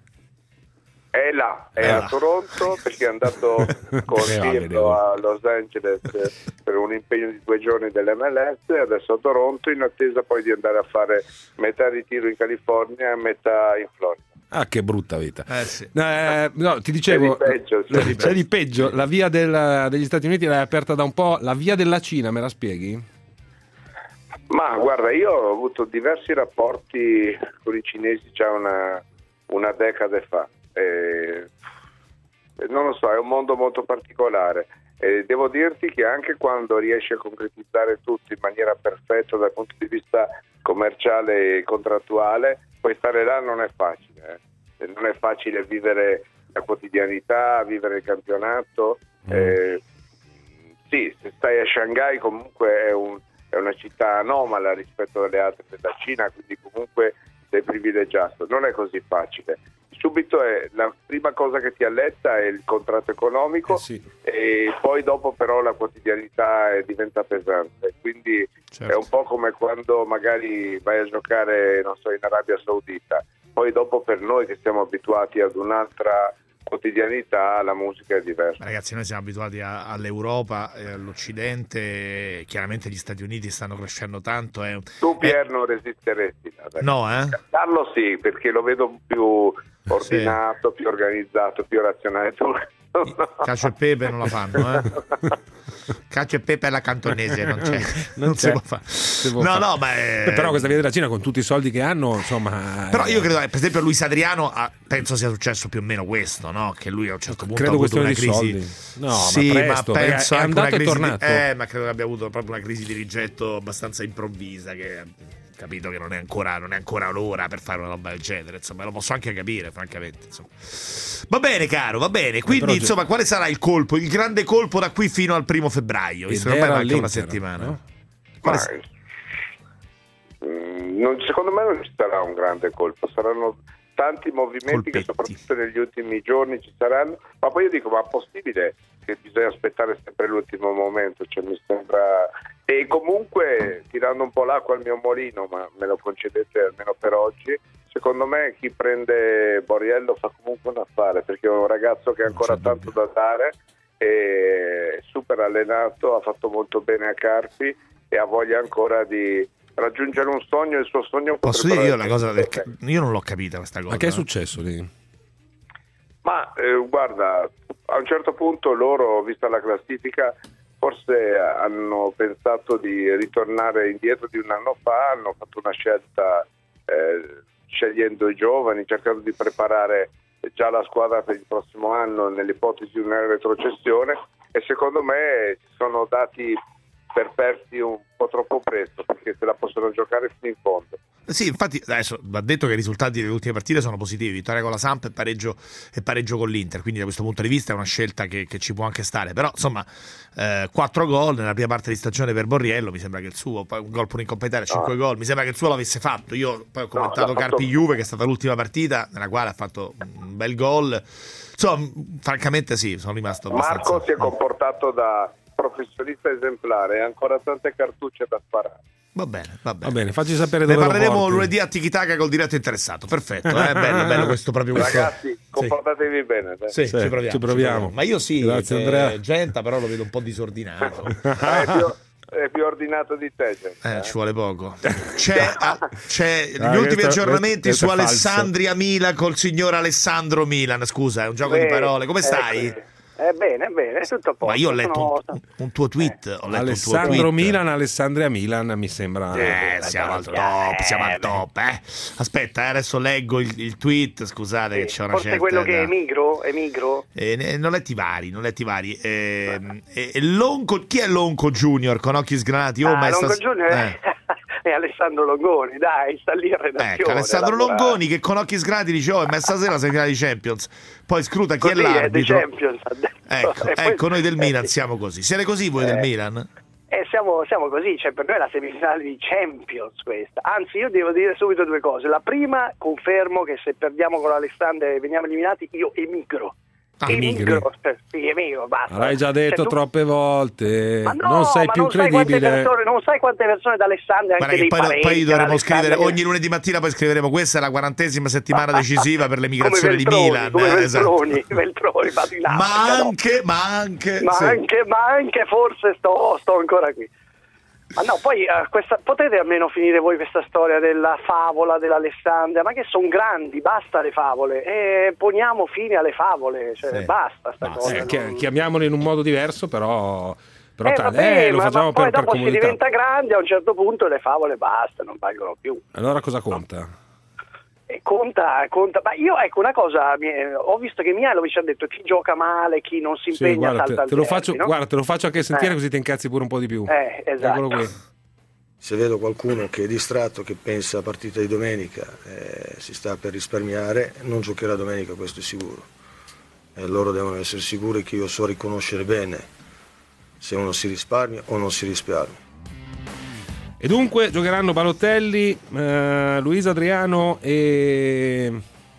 È là, è ah. a Toronto, perché è andato con Pirlo a Los Angeles per un impegno di due giorni dell'M L S e adesso a Toronto, in attesa poi di andare a fare metà ritiro in California e metà in Florida. Ah, che brutta vita. Eh sì. eh, no, ti dicevo, c'è di peggio, c'è di c'è di peggio. La via del, degli Stati Uniti l'hai aperta da un po', la via della Cina, me la spieghi? Ma guarda, io ho avuto diversi rapporti con i cinesi già una, una decade fa. Eh, non lo so, è un mondo molto particolare. Eh, devo dirti che anche quando riesci a concretizzare tutto in maniera perfetta dal punto di vista commerciale e contrattuale, poi stare là non è facile. Eh. Non è facile vivere la quotidianità, vivere il campionato. Eh, sì, se stai a Shanghai comunque è, un, è una città anomala rispetto alle altre della Cina, quindi comunque sei privilegiato. Non è così facile. Subito è la prima cosa che ti alletta è il contratto economico, eh sì. e poi dopo però la quotidianità è, diventa pesante, quindi certo. È un po' come quando magari vai a giocare, non so, in Arabia Saudita, poi dopo per noi che siamo abituati ad un'altra quotidianità la musica è diversa. Ragazzi, noi siamo abituati a, all'Europa e all'Occidente, chiaramente gli Stati Uniti stanno crescendo tanto. È, tu Pier è... non resisteresti? Vabbè. No, eh? Carlo sì, perché lo vedo più ordinato, sì. più organizzato, più razionale. Cacio e pepe non la fanno, eh? Cacio e pepe alla cantonese non c'è, non, non c'è. Si può fare. Si può no, fare. no, ma è... però questa via della Cina con tutti i soldi che hanno, insomma. Però io credo, per esempio, a Luis Adriano penso sia successo più o meno questo, no? Che lui a un certo punto credo ha avuto una crisi. Soldi. No, sì, ma, presto, ma penso è anche andato una crisi e tornato. Di... Eh, ma credo che abbia avuto proprio una crisi di rigetto abbastanza improvvisa, che capito che non è ancora non è ancora l'ora per fare una roba del genere, insomma, lo posso anche capire, francamente, insomma. Va bene, caro, va bene. Quindi, però, insomma, quale sarà il colpo, il grande colpo da qui fino al primo febbraio, visto che ormai manca una settimana? No? Ma, s- non, secondo me non ci sarà un grande colpo, saranno tanti movimenti Colpetti. Che soprattutto negli ultimi giorni ci saranno, ma poi io dico, ma è possibile che bisogna aspettare sempre l'ultimo momento? Cioè, mi sembra... E comunque, tirando un po' l'acqua al mio mulino, ma me lo concedete almeno per oggi, secondo me chi prende Borriello fa comunque un affare, perché è un ragazzo che ha ancora tanto da dare, è super allenato, ha fatto molto bene a Carpi e ha voglia ancora di raggiungere un sogno. Il suo sogno posso dire io la cosa del... io non l'ho capita questa cosa. Ma che è successo lì? Ma eh, guarda, a un certo punto loro, vista la classifica, forse hanno pensato di ritornare indietro di un anno fa, hanno fatto una scelta eh, scegliendo i giovani, cercando di preparare già la squadra per il prossimo anno nell'ipotesi di una retrocessione, e secondo me si sono dati per persi un po' troppo presto, perché se la possono giocare fino in fondo. Sì, infatti adesso va detto che i risultati delle ultime partite sono positivi, vittoria con la Samp e pareggio, e pareggio con l'Inter, quindi da questo punto di vista è una scelta che, che ci può anche stare, però insomma eh, quattro gol nella prima parte di stagione per Borriello, mi sembra che il suo, poi un gol pure in Coppa Italia, cinque no. gol, mi sembra che il suo l'avesse fatto. Io poi ho commentato no, Carpi fatto... Juve, che è stata l'ultima partita nella quale ha fatto un bel gol, insomma francamente sì, sono rimasto abbastanza... Marco si è comportato da professionista esemplare, ha ancora tante cartucce da sparare. Va bene, va bene. Va bene, facci sapere ne dove parleremo lunedì a Tiki-Taka col diretto interessato. Perfetto, eh? bello, bello questo proprio questo. Ragazzi, comportatevi sì. bene. Sì, sì, ci proviamo. Ci proviamo. Ma io sì, grazie Andrea. Eh, Genta però lo vedo un po' disordinato. è, più, è più ordinato di te, Genta. Eh, ci vuole poco. C'è, c'è ah, gli ultimi questo, aggiornamenti questo, questo su Alessandria Milan col signor Alessandro Milan. Scusa, è un gioco Beh, di parole. Come stai? Eh, Eh, bene, bene, tutto a posto. Ma io ho letto sono... un, un tuo tweet. Ho letto Alessandro un tuo tweet. Milan, Alessandria Milan, mi sembra. Eh, siamo al top, siamo al top. Eh. Aspetta, eh, adesso leggo il, il tweet. Scusate, sì, che c'è una forse certa. Quello che è Emigro? Emigro? Eh, non letti vari, non letti vari. Eh, eh, Lonco, chi è Lonco Junior con occhi sgranati? Oh, ah, ma Lonco stas- Junior? Eh. è Alessandro Longoni, dai, sta lì in redazione. Ecco, Alessandro Longoni che con occhi sgrati dice oh, ma stasera sei finale di Champions, poi scruta chi così è l'arbitro. È Champions, ecco, e ecco poi, noi del Milan eh, siamo così. Siete così voi eh, del Milan? Eh, siamo, siamo così, cioè per noi è la semifinale di Champions questa. Anzi, io devo dire subito due cose. La prima, confermo che se perdiamo con l'Alessandria e veniamo eliminati, io emigro. Ah, emigro, eh, sì, emigro, basta. L'hai già detto Cioè, tu- troppe volte. Ma no, non sei ma più non sai quante credibile. persone, non sai quante persone d'Alessandria, anche Guarda che dei poi, parenti, poi dovremo d'Alessandria scrivere che- ogni lunedì mattina, poi scriveremo questa è la quarantesima settimana decisiva per l'emigrazione di Veltroni, Milan. come eh, Veltroni, esatto. Veltroni, vado in Ma Africa, no? anche, ma anche, ma, sì. anche, ma anche forse sto, sto ancora qui. Ma no, poi eh, questa, potete almeno finire voi questa storia della favola dell'Alessandria, ma che sono grandi, basta le favole, e poniamo fine alle favole, cioè Sì. basta sta No, cosa. sì, chi- non- chiamiamolo in un modo diverso, però, però Eh, tale, vabbè, eh, lo ma, facciamo ma per, poi per dopo si comodità. diventa grandi, a un certo punto le favole basta, non valgono più. Allora cosa conta? E conta, conta, ma io ecco una cosa, mi- ho visto che Mihajlović ha detto chi gioca male, chi non si Sì, impegna guarda, salta te, al te lo derby, faccio, no? guarda, te lo faccio anche sentire Eh. così ti incazzi pure un po' di più. Eh, esatto. Eccolo qui. Se vedo qualcuno che è distratto, che pensa a partita di domenica, eh, si sta per risparmiare, non giocherà domenica, questo è sicuro. E loro devono essere sicuri che io so riconoscere bene se uno si risparmia o non si risparmia. E dunque giocheranno Balotelli, eh, Luis Adriano e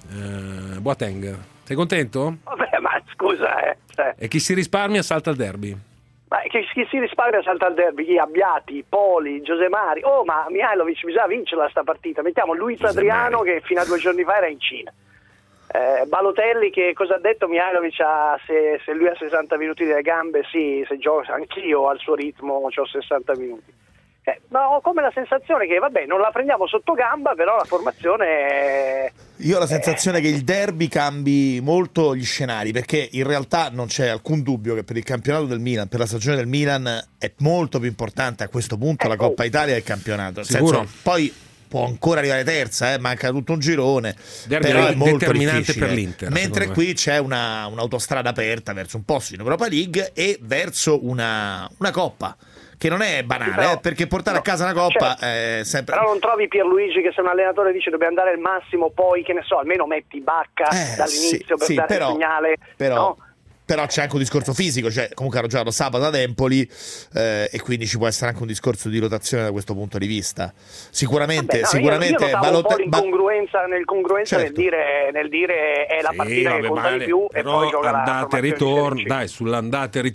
eh, Boateng. Sei contento? Vabbè, ma scusa, eh. cioè, E chi si risparmia salta al derby. ma chi, chi si risparmia salta al derby? Chi? Abbiati, Poli, Josemari. Oh, ma Mihajlović bisogna vincerla sta partita. Mettiamo Luis Adriano che fino a due giorni fa era in Cina. Eh, Balotelli che cosa ha detto Mihajlović? Ha, se, se lui ha sessanta minuti delle gambe, sì, se gioco anch'io al suo ritmo ho sessanta minuti. Eh, ma ho come la sensazione che vabbè non la prendiamo sotto gamba, però la formazione è... Io ho la sensazione che il derby cambi molto gli scenari, perché in realtà non c'è alcun dubbio che per il campionato del Milan, per la stagione del Milan, è molto più importante a questo punto la Coppa Italia del campionato. Nel Sicuro. senso, poi può ancora arrivare terza, eh, manca tutto un girone, Derby però è molto determinante difficile. per l'Inter, Mentre secondo me. qui c'è una, un'autostrada aperta verso un posto in Europa League e verso una, una Coppa, che non è banale, Però- eh, perché portare a casa una Coppa è sempre... Però non trovi Pierluigi che se un allenatore dice dobbiamo dare il massimo, poi che ne so, almeno metti Bacca Eh, dall'inizio sì, per sì, dare però- il segnale, però, no? però c'è anche un discorso fisico, cioè comunque hanno giocato sabato ad Empoli, eh, e quindi ci può essere anche un discorso di rotazione da questo punto di vista. Sicuramente, Vabbè, no, sicuramente io, io notavo un po' Balotelli- Ba- l'incongruenza, nel, congruenza Certo. nel, dire, nel dire è la Sì, partita vabbè, che conta ma di più e però poi gioca la andate e formazione di ritorno, Serie C. dai, sull'andata e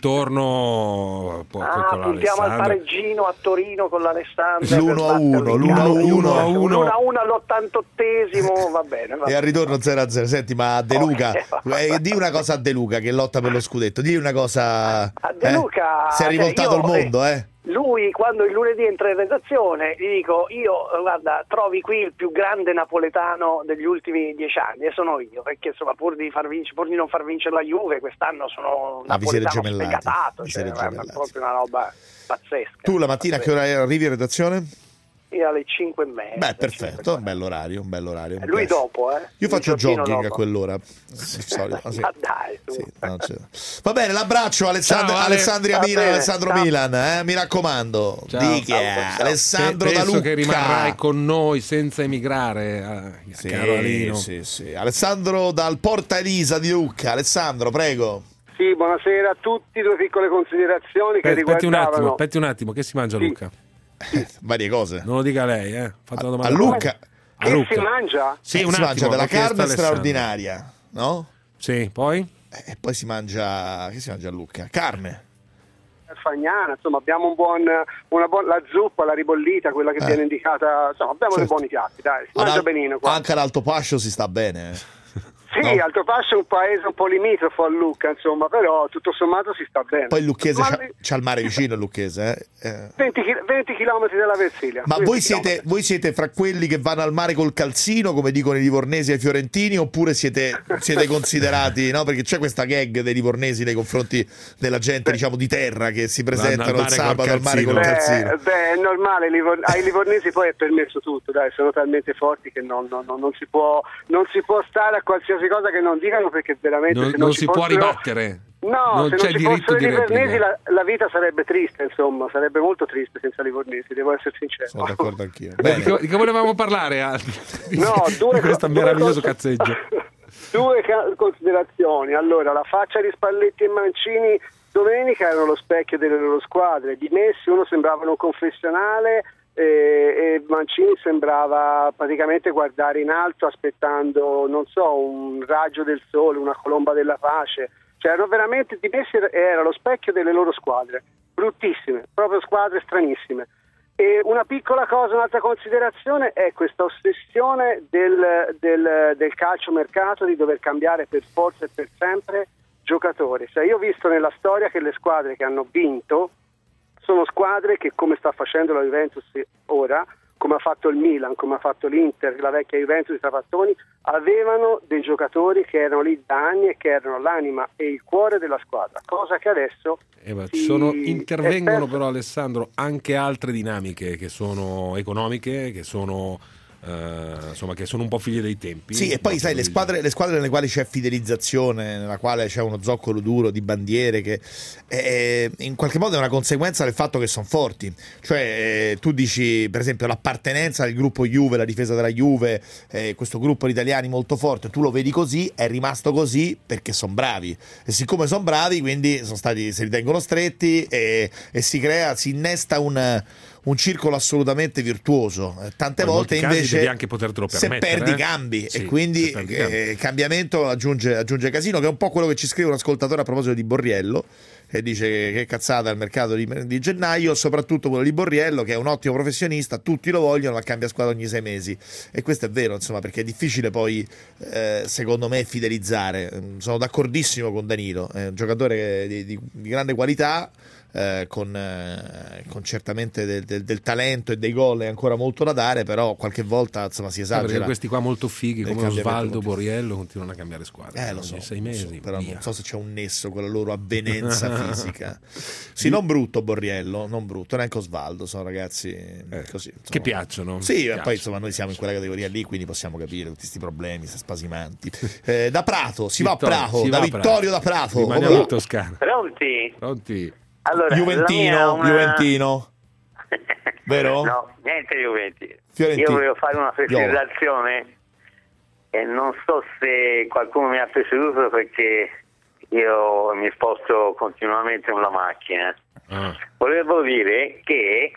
ritorno poi Ah, con puntiamo al l'Alessandria. pareggino a Torino con l'Alessandria L'uno per a battere uno, il l'uno a Gallo. uno. l'uno a uno all'ottantottesimo, va bene, va e bene. al ritorno zero a zero. Senti, ma a De Luca, eh, di una cosa a De Luca che lotta per lo scudetto, di una cosa... A De eh? Luca, Si è cioè, rivoltato io, il mondo, eh? Lui quando il lunedì entra in redazione gli dico io eh, guarda trovi qui il più grande napoletano degli ultimi dieci anni e sono io, perché insomma pur di, far vinc- pur di non far vincere la Juve quest'anno sono Ah, vi siete napoletano gemellati, sfegatato, vi cioè, siete è gemellati. proprio una roba pazzesca. Tu la mattina a che ora arrivi in redazione? Io alle cinque e mezza. Beh, perfetto, un bell'orario, un bell'orario. mi Lui piace. dopo, eh. Io faccio Il giochino jogging a dopo. quell'ora. Sì, solito, sì. Ma dai, tu. Sì, no, c'è. Va bene, l'abbraccio Alessandro, Ciao, Ale. Alessandria Va Milan, bene, Alessandro ciao. Milan, eh, mi raccomando. Ciao. Di chi è? Ciao, ciao. Alessandro Pe- da penso Lucca. che rimarrai con noi senza emigrare, eh, Sì, caro Alino. sì, sì. Alessandro dal Porta Elisa di Lucca. Alessandro, prego. Sì, buonasera a tutti, due piccole considerazioni che Aspetti un attimo, riguardavano aspetti un attimo, che si mangia a Sì. Luca? Varie cose. Non lo dica lei, eh. Fate una A domanda. Lucca A che Lucca. si mangia? Sì, eh, un si attimo, mangia della l'ho chiesto carne a Alessandro. straordinaria, no? Sì, poi? E poi si mangia, che si mangia a Lucca? Carne. Fagnana, insomma abbiamo un buon, una buona la zuppa, la ribollita, quella che Eh. viene indicata, insomma abbiamo Certo. dei buoni piatti, dai, si Ad mangia Al- benino qua. Anche ad Alto Pascio si sta bene. eh. Sì, no. Altopascio è un paese un po' limitrofo a Lucca, insomma, però tutto sommato si sta bene. Poi il Lucchese Ma- c'ha, c'ha il mare vicino, il Lucchese. Eh? Eh. venti, chi- venti chilometri dalla Versilia. Ma venti voi siete, chilometri. voi siete fra quelli che vanno al mare col calzino, come dicono i livornesi ai fiorentini, oppure siete, siete considerati, no? Perché c'è questa gag dei livornesi nei confronti della gente, diciamo, di terra che si presentano il mare col sabato al mare col calzino. Beh, beh, è normale, livor- ai livornesi poi è permesso tutto, dai, sono talmente forti che non, non- non- non si può, non si può stare a qualsiasi cosa che non dicano perché veramente Non, se non ci si può fossero- ribattere. No, non se c'è non ci diritto fossero di i livornesi replica. la, la vita sarebbe triste, insomma, sarebbe molto triste senza livornesi, devo essere sincero. Sono d'accordo anch'io. Beh, di, che, di che volevamo parlare? Ah, di, No, due, di questo due meraviglioso cose- cazzeggio. Due ca- considerazioni. Allora, la faccia di Spalletti e Mancini domenica erano lo specchio delle loro squadre. Di Messi uno sembrava in un confessionale e, e Mancini sembrava praticamente guardare in alto aspettando, non so, un raggio del sole, una colomba della pace. Cioè, erano veramente, Di Messi era lo specchio delle loro squadre, bruttissime, proprio squadre stranissime. E una piccola cosa, un'altra considerazione è questa ossessione del, del, del calciomercato di dover cambiare per forza e per sempre giocatori. Cioè, io ho visto nella storia che le squadre che hanno vinto sono squadre che, come sta facendo la Juventus ora, come ha fatto il Milan, come ha fatto l'Inter, la vecchia Juventus di Trapattoni, avevano dei giocatori che erano lì da anni e che erano l'anima e il cuore della squadra, cosa che adesso Eh, ma si sono, intervengono è però, Alessandro, anche altre dinamiche che sono economiche, che sono eh, insomma, che sono un po' figlie dei tempi. Sì, e poi sai, le squadre, le squadre nelle quali c'è fidelizzazione, nella quale c'è uno zoccolo duro di bandiere, che è, in qualche modo è una conseguenza del fatto che sono forti. Cioè, eh, tu dici, per esempio, l'appartenenza del gruppo Juve, la difesa della Juve, eh, questo gruppo di italiani molto forte, tu lo vedi così, è rimasto così perché sono bravi. E siccome sono bravi, quindi sono stati, si ritengono stretti e, e si crea, si innesta un... un circolo assolutamente virtuoso. Tante in volte molti casi invece devi anche potertelo se permettere, perdi eh? cambi Sì, e quindi se perdi cambi. eh, cambiamento aggiunge, aggiunge casino, che è un po' quello che ci scrive un ascoltatore a proposito di Borriello, che dice che, che cazzata il mercato di, di gennaio, soprattutto quello di Borriello, che è un ottimo professionista, tutti lo vogliono, ma cambia squadra ogni sei mesi. E questo è vero, insomma, perché è difficile poi eh, secondo me fidelizzare. Sono d'accordissimo con Danilo, è un giocatore di, di, di grande qualità, Eh, con, eh, con certamente del, del, del talento e dei gol è ancora molto da dare, però qualche volta insomma si Eh, esagera. perché questi qua molto fighi nel come cambiamento Osvaldo, continuo. Borriello continuano a cambiare squadra Eh, lo ogni so, sei lo mesi, so, però via. non so se c'è un nesso con la loro avvenenza fisica. Sì, non brutto Borriello, non brutto, neanche Osvaldo, sono ragazzi eh, così, insomma. Che piacciono. Sì, piacciono. poi insomma noi siamo in quella categoria lì, quindi possiamo capire tutti questi problemi spasimanti. Eh, da Prato, si Vittorio, va a Prato, si da va a Vittorio Prato. da Prato. Rimaniamo Come in va? Toscana. Pronti? Pronti? Allora, Juventino, la mia è una- Juventino. Vero? No, niente Juventino. Fiorentino. Io volevo fare una precisazione e non so se qualcuno mi ha preceduto perché io mi sposto continuamente con la macchina. Ah. Volevo dire che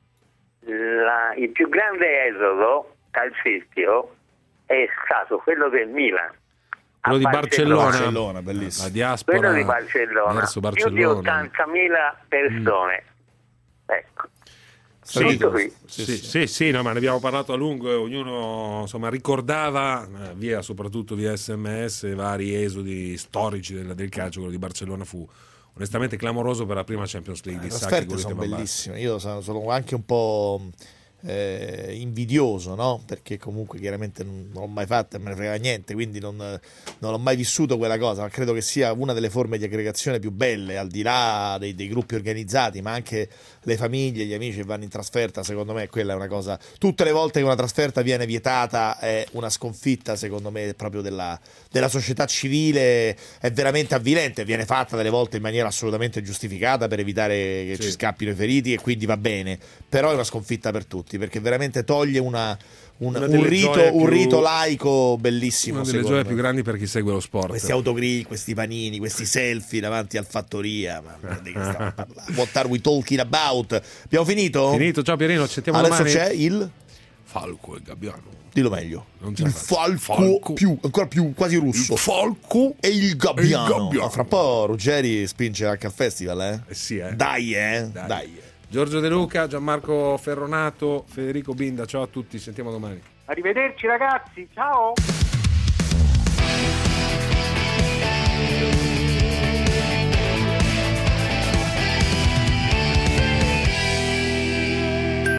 la- il più grande esodo calcistico è stato quello del Milan. Quello di Barcellona, Barcellona, bellissimo. La diaspora Quello di Barcellona, verso più di Barcellona. ottantamila persone. Ecco. Sì, Tutto qui. sì, sì, sì, sì, no, ma ne abbiamo parlato a lungo e ognuno insomma ricordava eh, via, soprattutto via S M S, vari esodi storici del, del calcio. Quello di Barcellona fu onestamente clamoroso per la prima Champions League Le di Sacchi. trasferte sono bellissime. Io sono, sono anche un po' eh, invidioso, no? Perché comunque chiaramente non, non l'ho mai fatta e me ne frega niente, quindi non, non ho mai vissuto quella cosa, ma credo che sia una delle forme di aggregazione più belle, al di là dei, dei gruppi organizzati, ma anche le famiglie, gli amici che vanno in trasferta. Secondo me quella è una cosa, tutte le volte che una trasferta viene vietata è una sconfitta, secondo me, proprio della, della società civile, è veramente avvilente, viene fatta delle volte in maniera assolutamente giustificata per evitare che Sì. ci scappino i feriti, e quindi va bene, però è una sconfitta per tutti, perché veramente toglie una, un, Una un delle rito, gioie un più- rito laico bellissimo. Una delle secondo gioie me. più grandi per chi segue lo sport. Questi autogrill, questi panini, questi selfie davanti al Fattoria, ma di che stiamo a parlare? What are we talking about? Abbiamo finito? Finito, ciao Pierino, accettiamo Adesso domani. c'è il Falco e Gabbiano. dillo meglio. Non ce Il la faccio. falco, Falco. più, ancora più, quasi russo. Il falco e il gabbiano. e il gabbiano. Ma fra un po' Ruggeri spinge anche al festival, eh? Eh sì, eh. Dai, eh? Dai. Dai. Giorgio De Luca, Gianmarco Ferronato, Federico Binda, ciao a tutti, sentiamo domani. Arrivederci ragazzi, ciao!